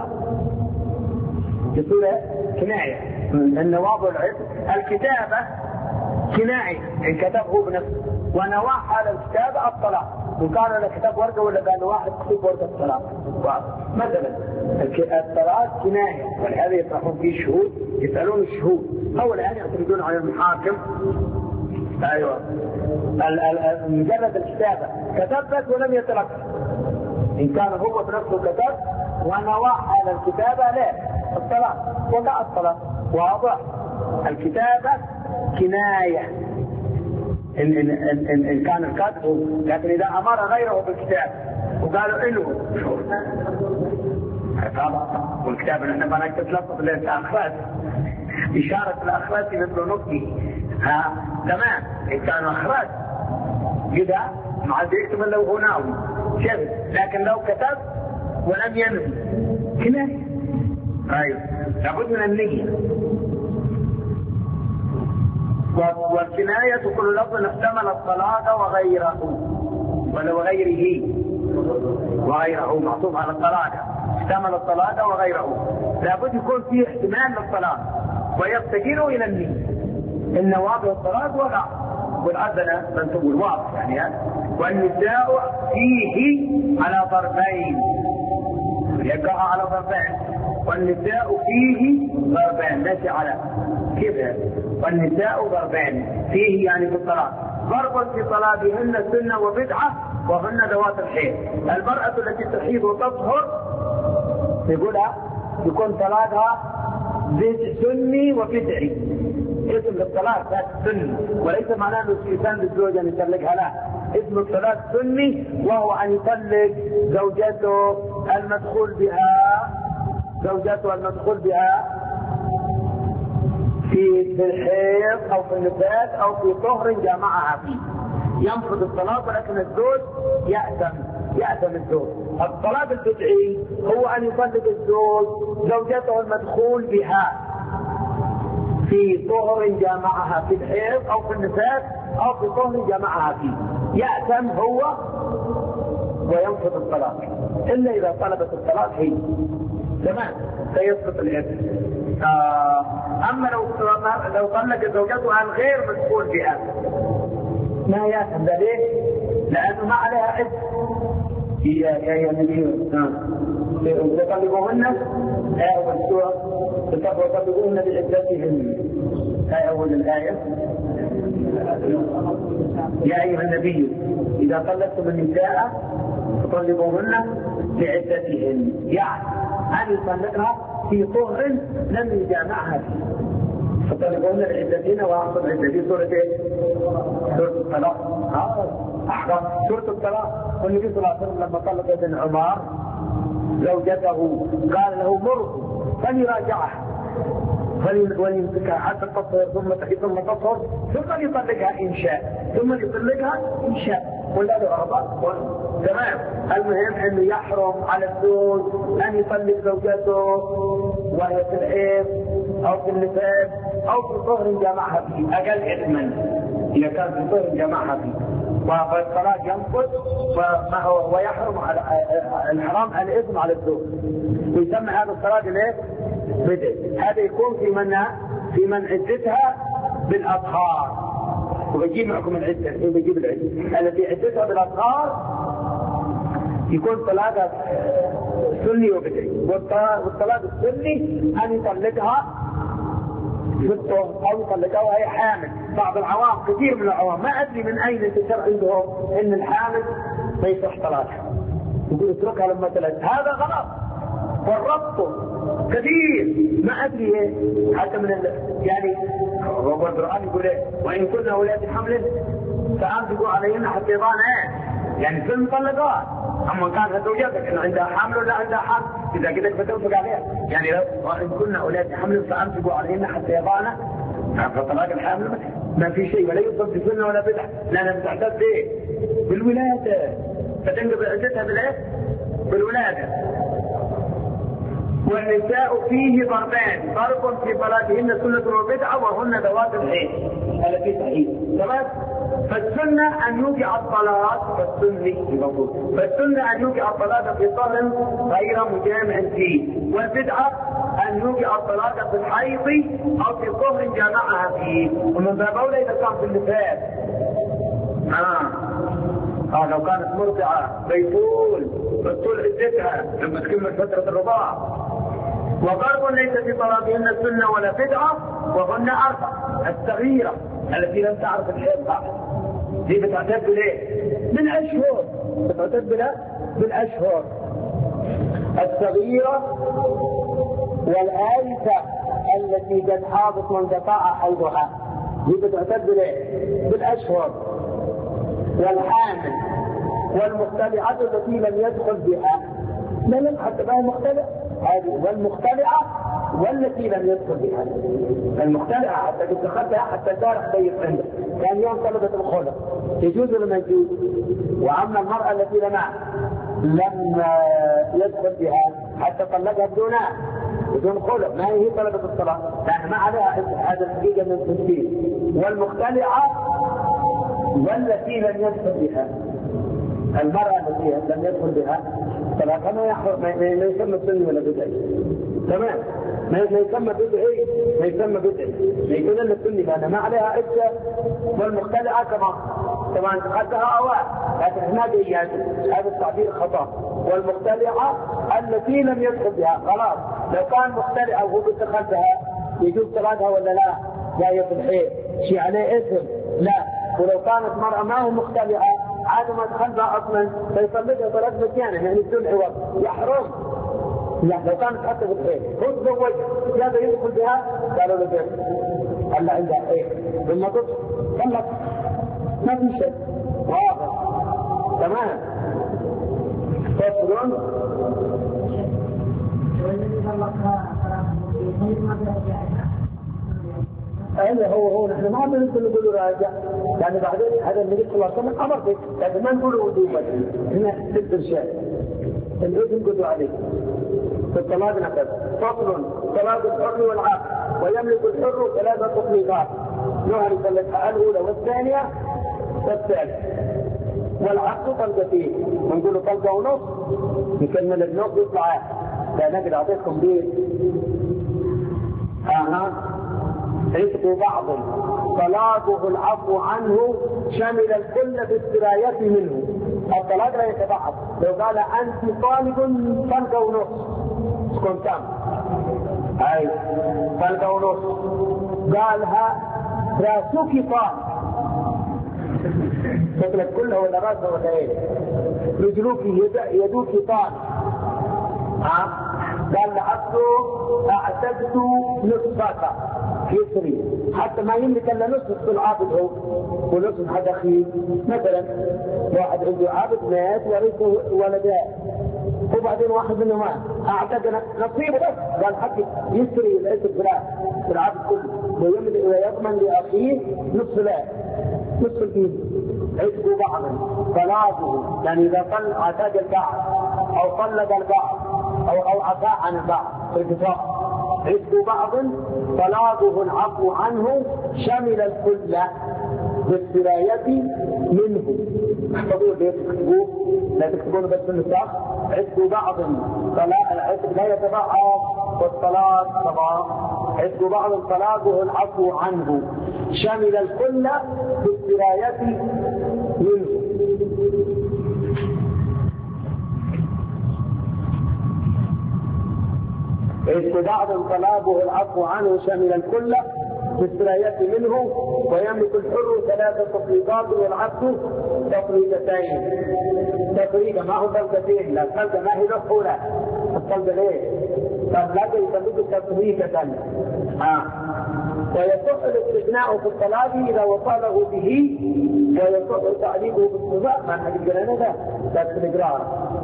يصير كنايه ان واضع العتق. الكتابه كنايه ان كتبه بنفسه، ونواه حال الكتابه الطلاق، وكان له كتاب ورقه ولا قال واحد كتب ورقه الطلاق مثلا. الطلاق كنايه، ولهذا يطرحون فيه الشهود، يسالون الشهود او الان يعتمدون على المحاكم. ايوه مجرد الكتابه كتبت ولم يترك، ان كان هو بنفسه كتب ونواه على الكتابه لا الطلاق وقع الطلاق واضح. الكتابه كنايه إن كان الكاتب، لكن إذا أمر غيره بالكتاب وقالوا إنه والكتاب نحن ما نكتب لفظ للأخراج، إشارة الأخراج مثل نقطي تمام. إن كان أخراج كذا مع يكتب له هنا شبه، لكن لو كتب ولم ينوي كناية. أيوه لابد من النية. والكناية كل لفظ احتمل الطلاق وغيره وغيره معطوف على الطلاق، احتمل الطلاق وغيره. لابد يكون فيه احتمال للطلاق ويفتقر الى النية. ان واضح الطلاق وقع والأذن منسوب الواضح يعني. والنساء فيه على ضربين، يقع على ضربين. والنساء فيه ضربين ماشي على كيف. والنساء ضربين فيه يعني في الطلاق، ضرب في طلاقهن سنة وبدعة وهن ذوات الحيض. المرأة التي تحيض وتطهر يقولها يكون طلاقها سني وبدعي. اسم الطلاق ذات سني، وليس معناه انه الانسان بالزوجة ان يطلقها، لا، اسم الطلاق سني وهو ان يطلق زوجته المدخول بها في الحيض او في النفاس او في طهر جامعها فيه. ينفذ الطلاق ولكن الزوج يأثم الزوج. الطلاق البدعي هو ان يطلق الزوج زوجته المدخول بها في طهر جامعها في الحيض او في النفاس او في طهر جامعها فيه، يأثم هو وينفذ الطلاق، الا اذا طلبت الطلاق هي تمام سيسقط الإثم. اما لو طلق زوجته الغير مدخول بها ما يأثم. ليه؟ لانه ما عليها عد. يا نبي يطلقوهن اول سوره يطلقوهن بعدتهن. اول الايه يا ايها النبي اذا طلقتم النساء فطلقوهن بعدتهن، يعني ان يطلقها في طهر لم يجامعها فيه. فطلقوهن بعدتهن واحصل عدتهن. سوره ايه؟ سوره الطلاق. احكام سوره الطلاق. والنبي صلى الله عليه وسلم لما طلق ابن عمر زوجته قال له مره فليراجعها وليمسكها حتى تطهر ثم تطهر ثم يطلقها ان شاء ان شاء ولا له رغبه تمام. المهم انه يحرم على الزوج ان يطلق زوجته وهي في الحيض او في النفاس او في طهر جامعها فيه، اقل اثما اذا كان في طهر جامعها فيه. والطلاق ينقض ويحرم على الحرام الاثم على الزوج، ويسمى هذا الطلاق الايه؟ بدء. هذا يكون في من عدتها بالاطهار. وبجيب معكم العده الحين، بجيب العده التي عدتها بالاطهار يكون طلاقها سني وبدعي. والطلاق السني ان يطلقها في الطهر او يطلقها وهي حامل. بعض العوام كثير من العوام ما ادري من اين انتشر عندهم ان الحامل ما يصح طلاقها، يقول اتركها لما تلد. هذا غلط. والربط كثير ما ادري ايه حتى من يعني هو القران يقول ايه؟ وان كنا اولاد حمل فانفقوا عليهن حتى يضعن ايه؟ يعني في المطلقات. اما كانت زوجتك انه عندها حمل ولا عندها حمل اذا كذا فتنفق عليها. يعني وان كنا اولاد حمل فانفقوا عليهن حتى يضعن. فطلاق الحامل ما في شيء ولا يطلب بسنه ولا بدعه، لانها بتعتد بايه؟ بالولاده. فتنقضي عدتها بالايه؟ بالولادة. والنساء فيه ضربان، ضرب في طلاقهن سنة وبدعة وهن ذوات الحيض التي تحيض. تمام؟ فالسنة أن يوقع الطلاق فالسنة أن يوقع الطلاق في طهر غير مجامع فيه، والبدعة أن يوقع الطلاق في الحيض أو في طهر جامعها فيه. ومن باب أولى إذا كان في النفاس. لو كانت مرضعة بيطول عدتها لما تكمل فترة الرضاعة. وضرب ليس في طلاقهن السنة ولا بدعة وهن 4. الصغيرة التي لم تعرف الحيض بعد دي بتعتد بالايه؟ بالاشهر. بتعتد بالاشهر. الصغيرة والآيسة التي قد حاضت وانقطع حيضها دي بتعتد بالايه؟ بالاشهر. والحامل والمختلعة التي لم يدخل بها لم حتى بها مختلع هذه، والمختلعة والتي لم يدخل بها. المختلعة حتى تدخلها حتى البارح بيت عندك كان يوم طلبة الخلق يجوز ولا ما يجوز. وأما المرأة التي لم يدخل بها حتى طلقها بدون خلق ما هي طلبة الصلاة يعني ما عليها هذا الحقيقة من التنفيذ. والمختلعة والتي لم يدخل بها، المرأة التي لم يدخل بها طلاقها ما يسمى سني ولا بدعي. تمام؟ ما يسمى بدعي، ما يسمى بدعي، ما يكون الا سني لان ما عليها عده. والمختلعه كمان طبعا خدها اوان لكن هناك هذا التعبير خطا. والمختلعه التي لم يدخل بها خلاص. لو كان مختلعه وهو دخل بها يجوز طلاقها ولا لا؟ جايه في الحيض شيء عليه اسم؟ لا. ولو كانت مرأة ما هي مختلعة عاد ما دخلها اصلا فيطلقها طلاق مجانا يعني بدون عوض يحرم. لا لو كانت حتى في الحيض هو تزوجها هذا يدخل بها قالوا له بس هلا عندها ايه لما تدخل طلق ما في شيء واضح. تمام؟ تفضلون الا هو نحن ما بنقول نقول راجع يعني بعدين هذا النبي صلى الله عليه وسلم امر به لكن ما نقول وجوبا. هنا ست اشياء الاذن قدوا عليه في الطلاق نفذ. فصل طلاق الحر والعبد ويملك الحر 3 تطليقات نوع يطلقها الاولى والثانيه والثالثه. والعبد طلقتين ونقول له طلقه ونص نكمل النص يطلع لا نقدر اعطيكم بيه. عتق بعض طلاقه العفو عنه شمل الكل بالسراية منه. الطلاق لا يتبعض. لو قال انت طالق طلقه ونص تكون كم؟ اي طلقه ونص. قالها راسك طالق شكلك كلها ولا راسها ولا ايه؟ رجلوك يدوك طالق. قال لعبده اعتدت نصفك يسري حتى ما يملك الا نصف العابد هو ونصف حد اخيه. مثلا واحد عنده عابد مات ورثه ولدان وبعدين واحد منهم مات اعتد نصيبه بس قال حتى يسري العتق في العابد كله ويضمن لاخيه نصف الدين. عتق بعضا طلاقه يعني اذا اعتاد البعض او طلق البعض او عفا عن البعض في الكتاب. عتق بعض طلاقه العفو عنه شمل الكل بالسراية منه. احفظوا ليه تكتبوه لا تكتبونه بس في النساخ. عتق بعض العتق لا يتبعض والطلاق طبعا. عتق بعض طلاقه العفو عنه شمل الكل بالسراية منه. عتق بعض طلاقه العفو عنه شمل الكل بالسراية منه. ويملك الحر 3 تطليقات والعبد تطليقتين. تطليقة ما هو طلقتين لا الطلقة ما هي الأولى الطلقة ليه؟ طلقة يطلق تطليقة. ويصح الاستثناء في الطلاق إذا وصله به ويصح تعليقه بالصفاء ما حد الجلانة ده في الإقرار.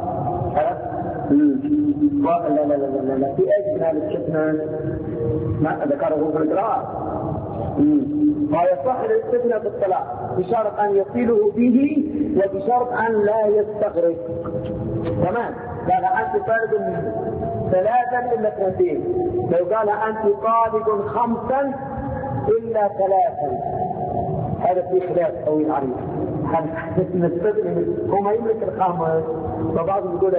لا في أجنى للشتمان ما ذكره في الإقرار. ويصح الاستثناء في الطلاق بشرط أن يصله به وبشرط أن لا يستغرق. تمام؟ قال أنت طالب 3 إلا 2. لو قال أنت طالب 5 إلا 3 هذا في خلاف طويل عريض. هو ما يملك الخامس، فبعضهم يقول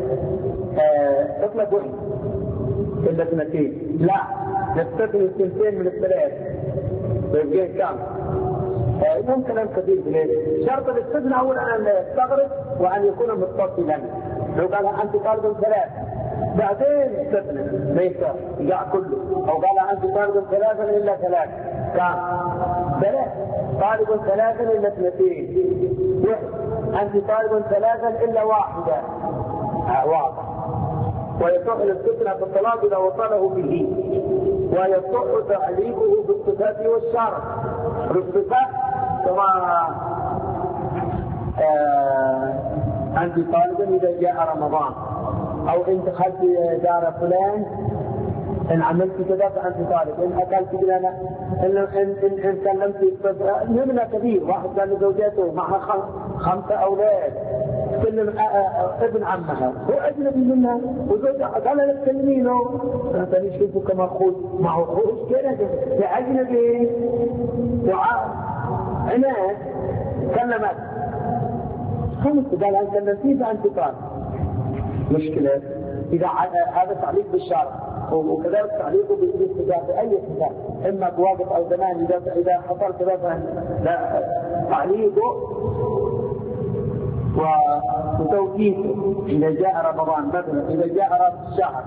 اطلق واحد إلا 2. لا، نستثني 2 من 3 ويبقى كام؟ المهم كلام كثير بليه. شرط الاستثناء أولا أن لا يستغرق وأن يكون متصلا. لو قال أنت طالب 3 بعدين استثنى ما ينفع يقع كله، أو قال أنت طالب 3 إلا 3 كام؟ 3 طالب 3 إلا 2. أنت طالب 3 إلا 1 واضح. ويصح الاستثناء في الطلاق إذا وصله به، ويصح تعليقه بالصفات والشرط. بالصفات كما أنت طالب إذا جاء رمضان، أو إن دخلت دار فلان، إن عملت كذا فأنت طالب، إن أكلت كذا، إن كلمت نمنا كبير. واحد كان لزوجته معها 5 أولاد، تكلم ابن عمها هو أجنبي منها، وزوجها قال لا تكلمينه، أنت نشوفه كما أخوه معه أخوه كذا أجنبي وعناد كلمت 5 قال أن كلمتيه فأنت طالب. مشكلة إذا هذا تعليق بالشرع، وكذلك تعليقه بالاستجابة بأي استجابة، إما بواقف أو زمان. إذا حصل كذا لا تعليقه وتوقيته. إذا جاء رمضان مثلا، إذا جاء رأس الشهر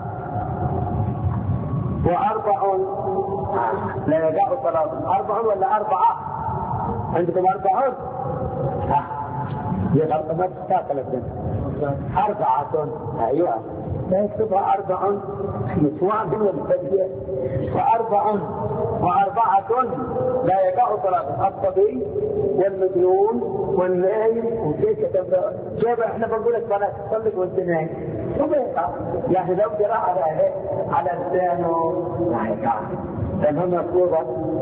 4 لا يقع 3 4 ولا 4 عندكم 4 يغلط ما تستاكل 4 أيوة لا يكتبها 4 نسوان والبدية 4 لا يقع 3 الطبيعي والمجنون والنايم وكيف كيف احنا بنقول لك بلاش تصلك وانت نايم وبيقع. يعني لو جرى على لسانه لا يقع لأنه مفروضة.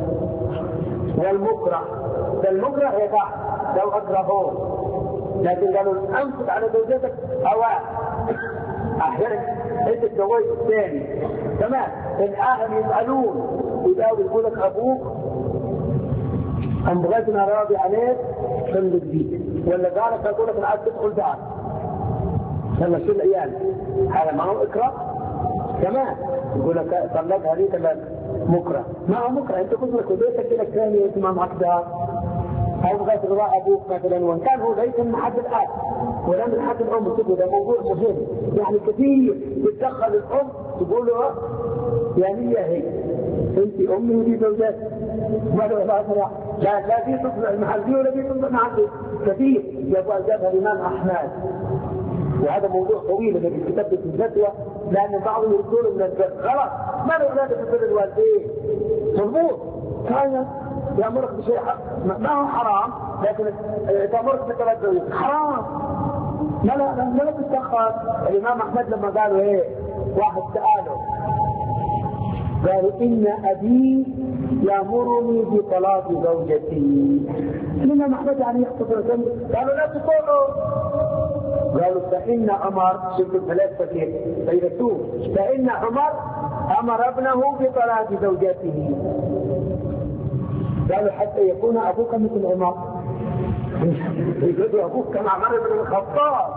والمكره يقع لو أكرهوه. لكن قالوا أنفق على زوجتك أو أحيانا أنت تزوجت الثاني تمام، الأهل يسألون يقول لك أبوك أم بغيتنا راضي عليك خلي البيت، ولا قالك أقول لك العاد تدخل دار يلا شو العيال، هذا ما هو إكراه تمام. يقول لك طلق هذيك مكره، ما هو مكره. أنت قلت لك وبيتك لك ثاني أنت ما معك دار، أو بغيت رضاء أبوك مثلا، وإن كان هو ليس من حد الآب ولا من حد الأم، تقول ده موضوع مهم. يعني كثير تتدخل الأم تقول له يعني هي أنت أمي ودي زوجات ما له لا لا في تصنع المحل دي ولا في تصنع محل كثير. يبقى جابها الإمام أحمد، وهذا موضوع طويل الذي كتبت في الفتوى، لأن بعضهم يقولون من البر غلط، ما له أولادك في بر الوالدين مضبوط كان يأمرك بشيء ما هو حرام، لكن تأمرك بثلاث حرام لا تتدخل. الإمام أحمد لما قالوا إيه واحد سأله قالوا إن أبي يأمرني بطلاق زوجتي. الإمام أحمد يعني يختصر قالوا لا تطلقوا، قالوا فإن عمر شوف الفلاسفة فيرسوه فإن عمر أمر ابنه بطلاق زوجته. قالوا حتى يكون أبوك مثل عمر. يقول أبوك كما عمر بن الخطاب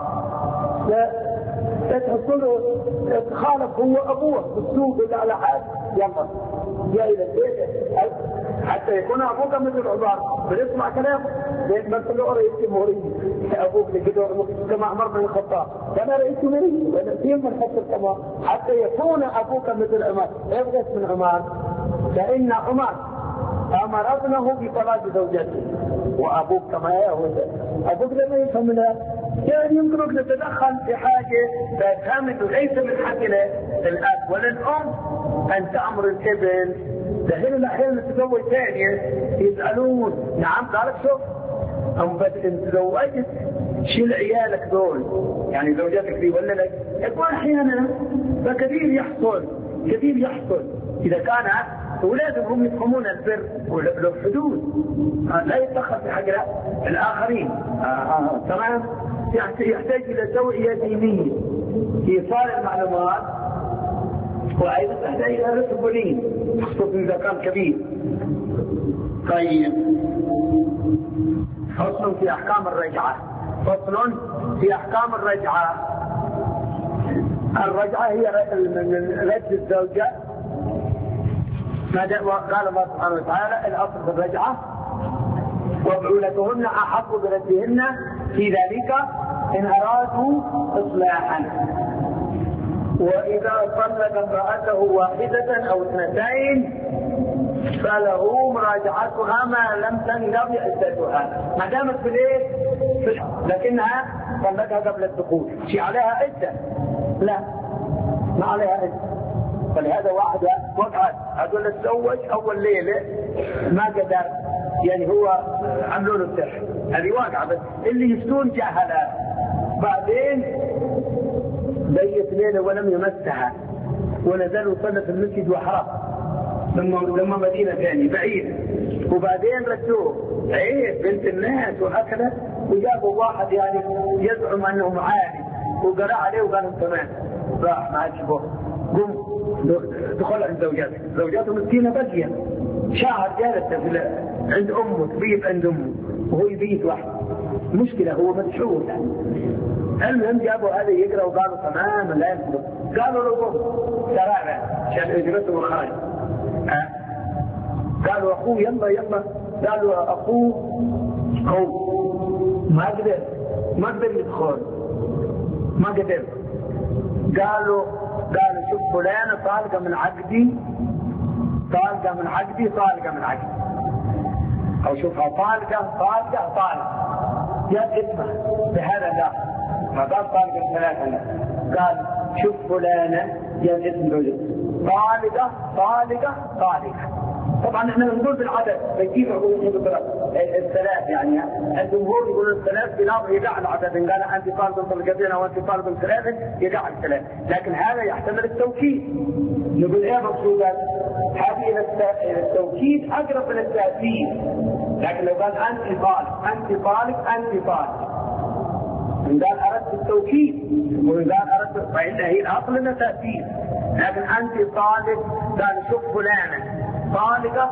لا تحصله خالف هو أبوه بالسوق ولا على حال يلا جاء إلى البيت حتى يكون أبوك مثل عمر. بنسمع كلام مثل رئيس جمهورية أبوك كما عمر بن الخطاب كان رئيس جمهورية ونسيم من حتى كما حتى يكون أبوك مثل عمر. ابغس من عمر فإن عمر أمر ابنه بطلاق زوجته وأبوك كما يهود أبوك لما يفهمنا يعني يمكنك نتدخل في حاجة فهمته ليس من حقنا الأب ولا الأم أن تأمر الابن. لهنا الأحيان تزوج ثانية يسألون نعم قالك شوف أم بس إن تزوجت شيل عيالك دول يعني زوجتك دي ولا لك يقول أحيانا فكثير يحصل إذا كان أولادهم هم يفهمون البر ولو حدود لا يتدخل في حق الآخرين تمام. يحتاج إلى توعية دينية إيصال المعلومات وأيضا تحتاج إلى مسؤولين خصوصا إذا كان كبير. طيب فصل في أحكام الرجعة. فصل في أحكام الرجعة. الرجعة هي رد الزوجة. قال الله سبحانه وتعالى الأصل في الرجعة وبعولتهن أحق بردهن في ذلك إن أرادوا إصلاحا. وإذا طلق امرأته واحدة أو اثنتين فله مراجعتها ما لم تنقضي عدتها. ما دامت في الايه؟ لكنها طلقها قبل الدخول، شيء عليها عدة؟ لا، ما عليها عدة. فلهذا واحدة وقعت هذول تزوج أول ليلة ما قدر، يعني هو عملوا له السحر، هذه واقعة. بس اللي يفتون جاهلة بعدين بيت ليلة ولم يمسها ونزل وصلى في المسجد وحرق لما مدينة ثانية بعيدة، وبعدين ردوه عيب بنت الناس وهكذا، وجابوا واحد يعني يزعم انه معالي وقرأ عليه وقال له تمام، راح ما عجبه قم دخل عند زوجاته مسكينة باقية شهر جالسة عند أمه تبيت عند أمه وهو يبيت واحد، مشكلة هو مدحور يعني. المهم جابوا هذا يقرأ وقالوا تمام لا يمكن، قالوا له قم سراعا عشان اجرته وخرج. قالوا أخوه يلا قالوا أخوه ما قدر يدخل ما قدر. قالوا شوف فلانة طالقة من عقدي أو شوفها طالقة يا اسمه بهذا لا ما قال طالقة ثلاثة، قال شوف فلانة يا اسم رجل طالقة. طبعا احنا نقول بالعدد كيف يقول الثلاث، يعني الجمهور يقول الثلاث بنظر يقع العدد، ان قال انت طالب طلقتين او انت طالب ثلاثه يقع الثلاث، لكن هذا يحتمل التوكيد. نقول ايه مقصودا؟ هذه الى التوكيد اقرب من التاكيد، لكن لو قال انت طالق ان قال اردت التوكيد وان قال اردت فان هي الاصل انها تاكيد، لكن انت طالق قال شوف فلانه طالقة.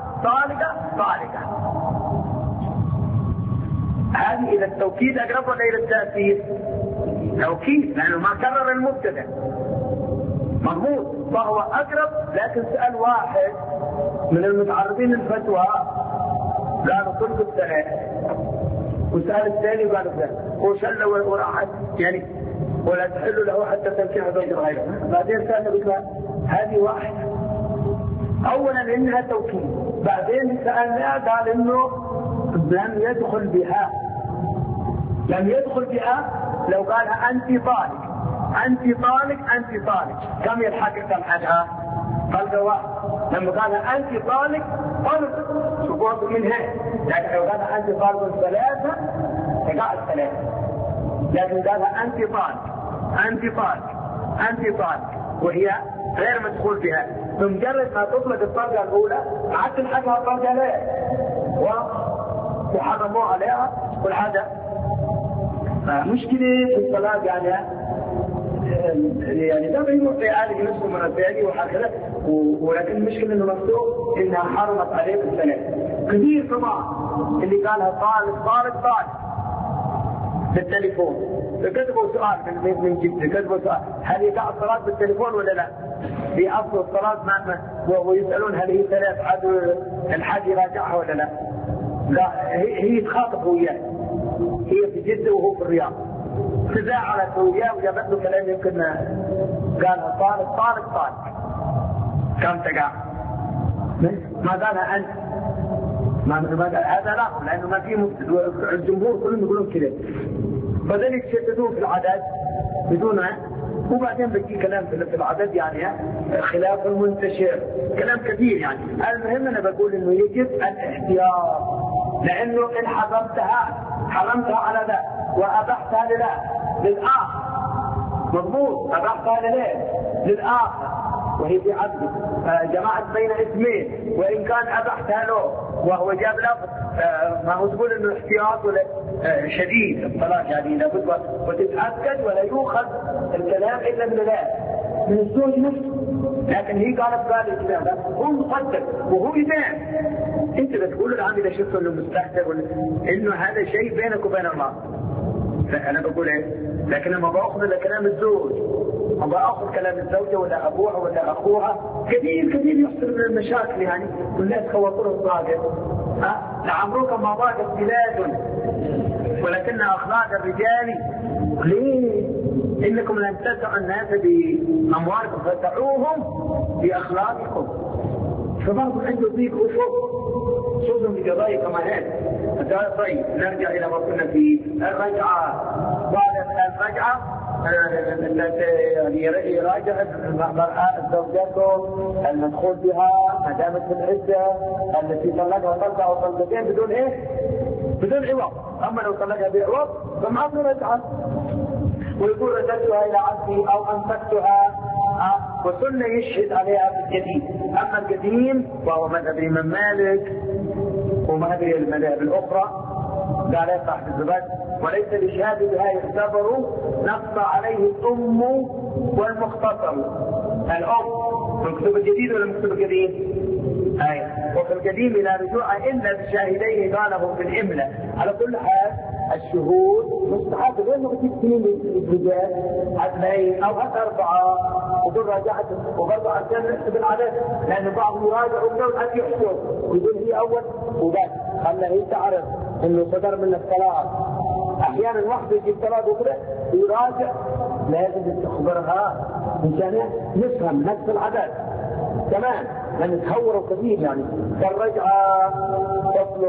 هذه إلى التوكيد أقرب ولا إلى التأثير؟ توكيد، لأنه ما كرر المبتدأ مضبوط، فهو أقرب. لكن سأل واحد من المتعرضين للفتوى قالوا طلق الثلاث، وسأل الثاني وقالوا ثلاث، وشل وراحت يعني ولا تحل له حتى تنكح زوج غيره. بعدين سألنا قلت له هذه واحدة، اولا انها توكيد، بعدين سألناه قال انه لم يدخل بها. لو قالها انت طالق كم يلحقها؟ طلقة واحد. لما قالها انت طالق سقوط منها، لكن لو قالها انت طالق ثلاثة تقع الثلاثة، لكن قالها انت طالق وهي غير مدخول بها، بمجرد ما تطلق الطلقة الأولى عاد تلحقها الطلقة ليه وحرموا عليها والحاجة. مشكلة في الطلاق يعني ده بيقول في عالج نفسه من الثاني وهكذا، ولكن المشكلة انه مكتوب انها حرمت عليه بالثلاث كثير. طبعا اللي قالها طالق بالتليفون، كتبوا سؤال من جد، كتبوا سؤال هل يقع الصلاة بالتليفون ولا لا؟ في أصل الصلاة ويسألون هل هي ثلاث الحد يراجعها ولا لا؟ لا، هي تخاطب وياه، هي في جدة وهو في الرياض، تزاعلت وياه وجابت له كلام يمكن قالها طالق كم تقع؟ ما قالها أنت، ما قال هذا لا، لأنه ما فيه الجمهور كلهم يقولون كذا، بدل يتشددون في العدد بدونها. وبعدين بيجي كلام في العدد يعني خلاف المنتشر، كلام كثير يعني. المهم انا بقول انه يجب الاحتياط، لانه ان حرمتها على ذا وابحتها للاخر مضبوط، ابحتها للاخر وهي في عبد جماعة بين اسمين، وان كان ابحتها له وهو جاب لفظ ما هو تقول انه احتياط ولا شديد الطلاق يعني لابد وتتاكد ولا يؤخذ الكلام الا من الزوج نفسه. لكن هي قالت الكلام هو مصدق وهو يبان. انت بتقول العام اذا شفت انه مستهتر انه هذا شيء بينك وبين الله. فانا بقول ايه؟ لكن لما باخذ كلام الزوج او باخذ كلام الزوجه ولا ابوها ولا اخوها كثير يحصل من المشاكل يعني والناس خوطرهم ضاقت. لعمرك ما ضاقت بلاد ولكن اخلاق الرجال ليه؟ انكم لن تسعوا الناس باموالكم فتعوهم باخلاقكم. فبرضه عنده ضيق افق خصوصا في قضايا كما هذه. طيب نرجع الى ما كنا في الرجعه. بعد الرجعه يعني يراجع المرأة زوجته المدخول بها ما دامت في العدة التي طلقها طلقة أو طلقتين بدون إيه؟ بدون عوض. أما لو طلقها بعوض فما في رجعة. ويقول رددتها إلى عبدي أو أنفقتها وسنة يشهد عليها في الجديد. أما القديم وهو مذهب الإمام مالك ومذهب المذاهب الأخرى قال صاحب الزبد وليس لشهادتها يعتبر نص عليه الأم والمختصر. الأم في الكتب الجديد ولا الكتب القديم؟ وفي القديم لا رجوع إلا بشاهدين قاله في الإملة. على كل حال الشهود مستحب غير مكتب سنين للرجال عدلين أو حتى 4 وقل راجعت وبرضه عشان نحسب العدد لأن بعضهم يراجع وبدون أن يحسب ويقول هي أول وبس خلى هي تعرف إنه صدر من الطلاق. أحيانا واحدة يجيب طلاق وكذا يراجع لازم تخبرها مشان نفهم نفس العدد كمان لأن تهوروا كثير يعني. فالرجعة فصل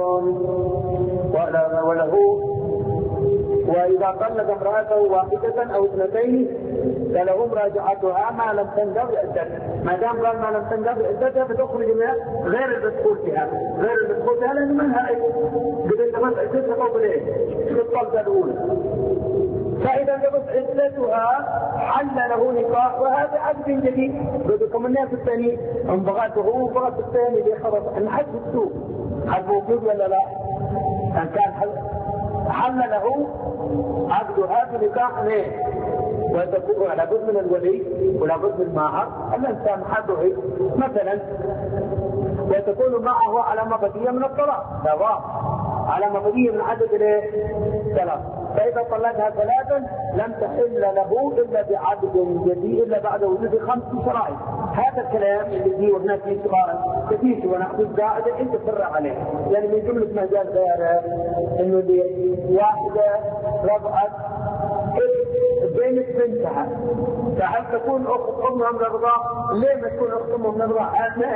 وله وإذا طلق امرأته واحدة أو 2 فلهم راجعتها ما لم تنقض عدتها. ما دام قال ما لم تنقض عدتها فتخرج منها غير المدخول فيها لأن منها قد انتهت عدتها قبل ايه؟ في الطلقة الأولى. فإذا انتهت عدتها حل له نكاحها بعقد جديد. بدكم الناس الثاني ان بغته هو وبغت الثاني اللي خلص ان حد السوق حد موجود ولا لا؟ ان كان حل له عقدها بنكاح وتكون لابد من الولي ولابد من المهر الانسان حده مثلا وتكون معه على مبدئية من الطلاق على مبدئية من عدد 3. فإذا طلقها 3 لم تحل له إلا بعقد جديد إلا بعد وجود 5 شرائط. هذا الكلام اللي فيه وهناك فيه صغارا كثير ونأخذ قاعدة أنت تفرع عليه يعني من جملة ما قال غيره إنه واحدة رضعت بينت بنتها فهل تكون أخت أمها من الرضاع؟ ليه ما تكون أخت أمها من الرضاع؟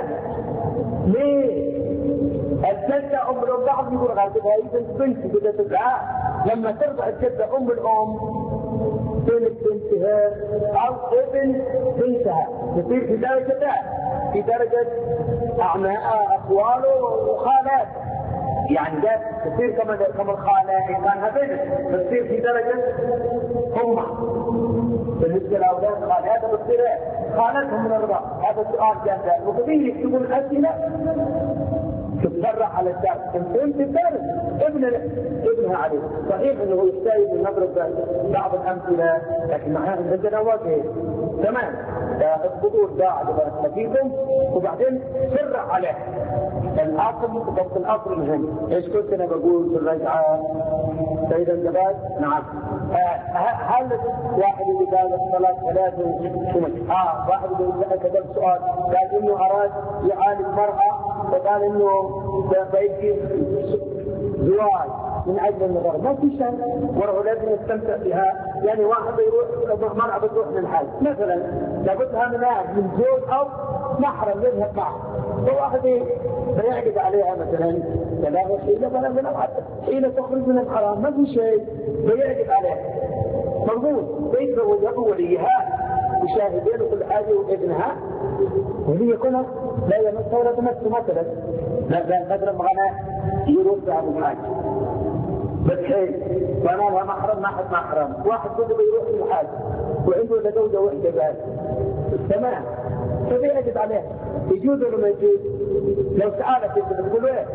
ليه؟ الجدة أم الرضاع يقول غالبها إذا بنتي بدها تدعى لما ترضع الجدة أم الأم بنت بنتها أو ابن بنتها يصير في درجة أخواله وخالاته يعني ده تصير كما الخالة كانها بنت بتصير في درجة أمها. بالنسبة لأولاد خالاتها بتصير خالتهم من الرضاع. هذا السؤال جاء وكثير يكتبون أسئلة تتفرع على الدرس انت الدرس ابنها عليه. صحيح انه يستاهل ان نضرب بعض الامثله لكن عندنا وجه تمام اضبطوا الداعي لفيكم وبعدين فرع عليه الاصل ضبط الاصل المهم. ايش كنت انا بقول في الرجعه سيد الجبال؟ نعم. هل واحد اللي قال الصلاه 3 واحد اللي كتب سؤال قال انه اراد يعالج مرأة وقال انه بيجي زواج من اجل النظر ما في شيء وهو لازم يستمتع بها. يعني واحد يروح مرأة بتروح للحج مثلا لابدها من زوج او محرم يذهب معه فواحد بيعقد عليها مثلا 3 حين تخرج من الحرام ما في شيء بيعقد عليها مضبوط بيتزوج ابو وليها وشاهدين وكل حاجه وابنها وهي كلها لا يمسها ولا تمسه مثلا لا مثلا مغنى يرد ابو الحاج بس حين وانا لها محرم ما حد محرم واحد كله بيروح للحاج وعنده زوجه وحده بس تمام فبيعقد عليها يجوز ولا ما يجوز؟ لو سألت انت بتقول ايه؟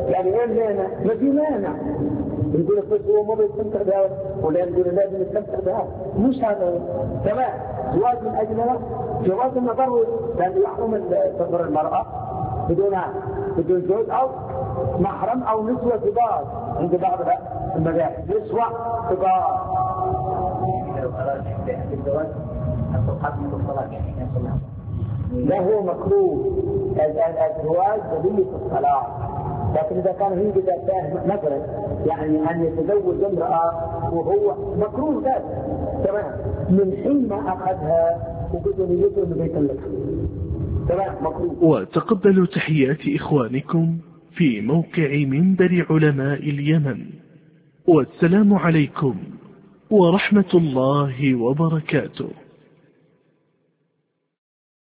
يعني ايه المانع؟ ما في مانع. نقول الطفل هو ما بيستمتع بها ولا نقول لازم يستمتع بها، مش هذا. تمام. زواج من اجل جواز النظر، لانه يحرم تظهر المراه بدون زوج او محرم او نسوه كبار عند بعض المذاهب، نسوه كبار. لو اراد الزواج الصحابي بالصلاه لا هو مكروه. الزواج دليل في الصلاه، لكن إذا كان هي مثلا يعني أن يتزوج امرأة وهو مكروه ذلك تمام من حين ما أخذها وبدون نيته إنه بيطلقها تمام مكروه. وتقبلوا تحيات إخوانكم في موقع منبر علماء اليمن، والسلام عليكم ورحمة الله وبركاته.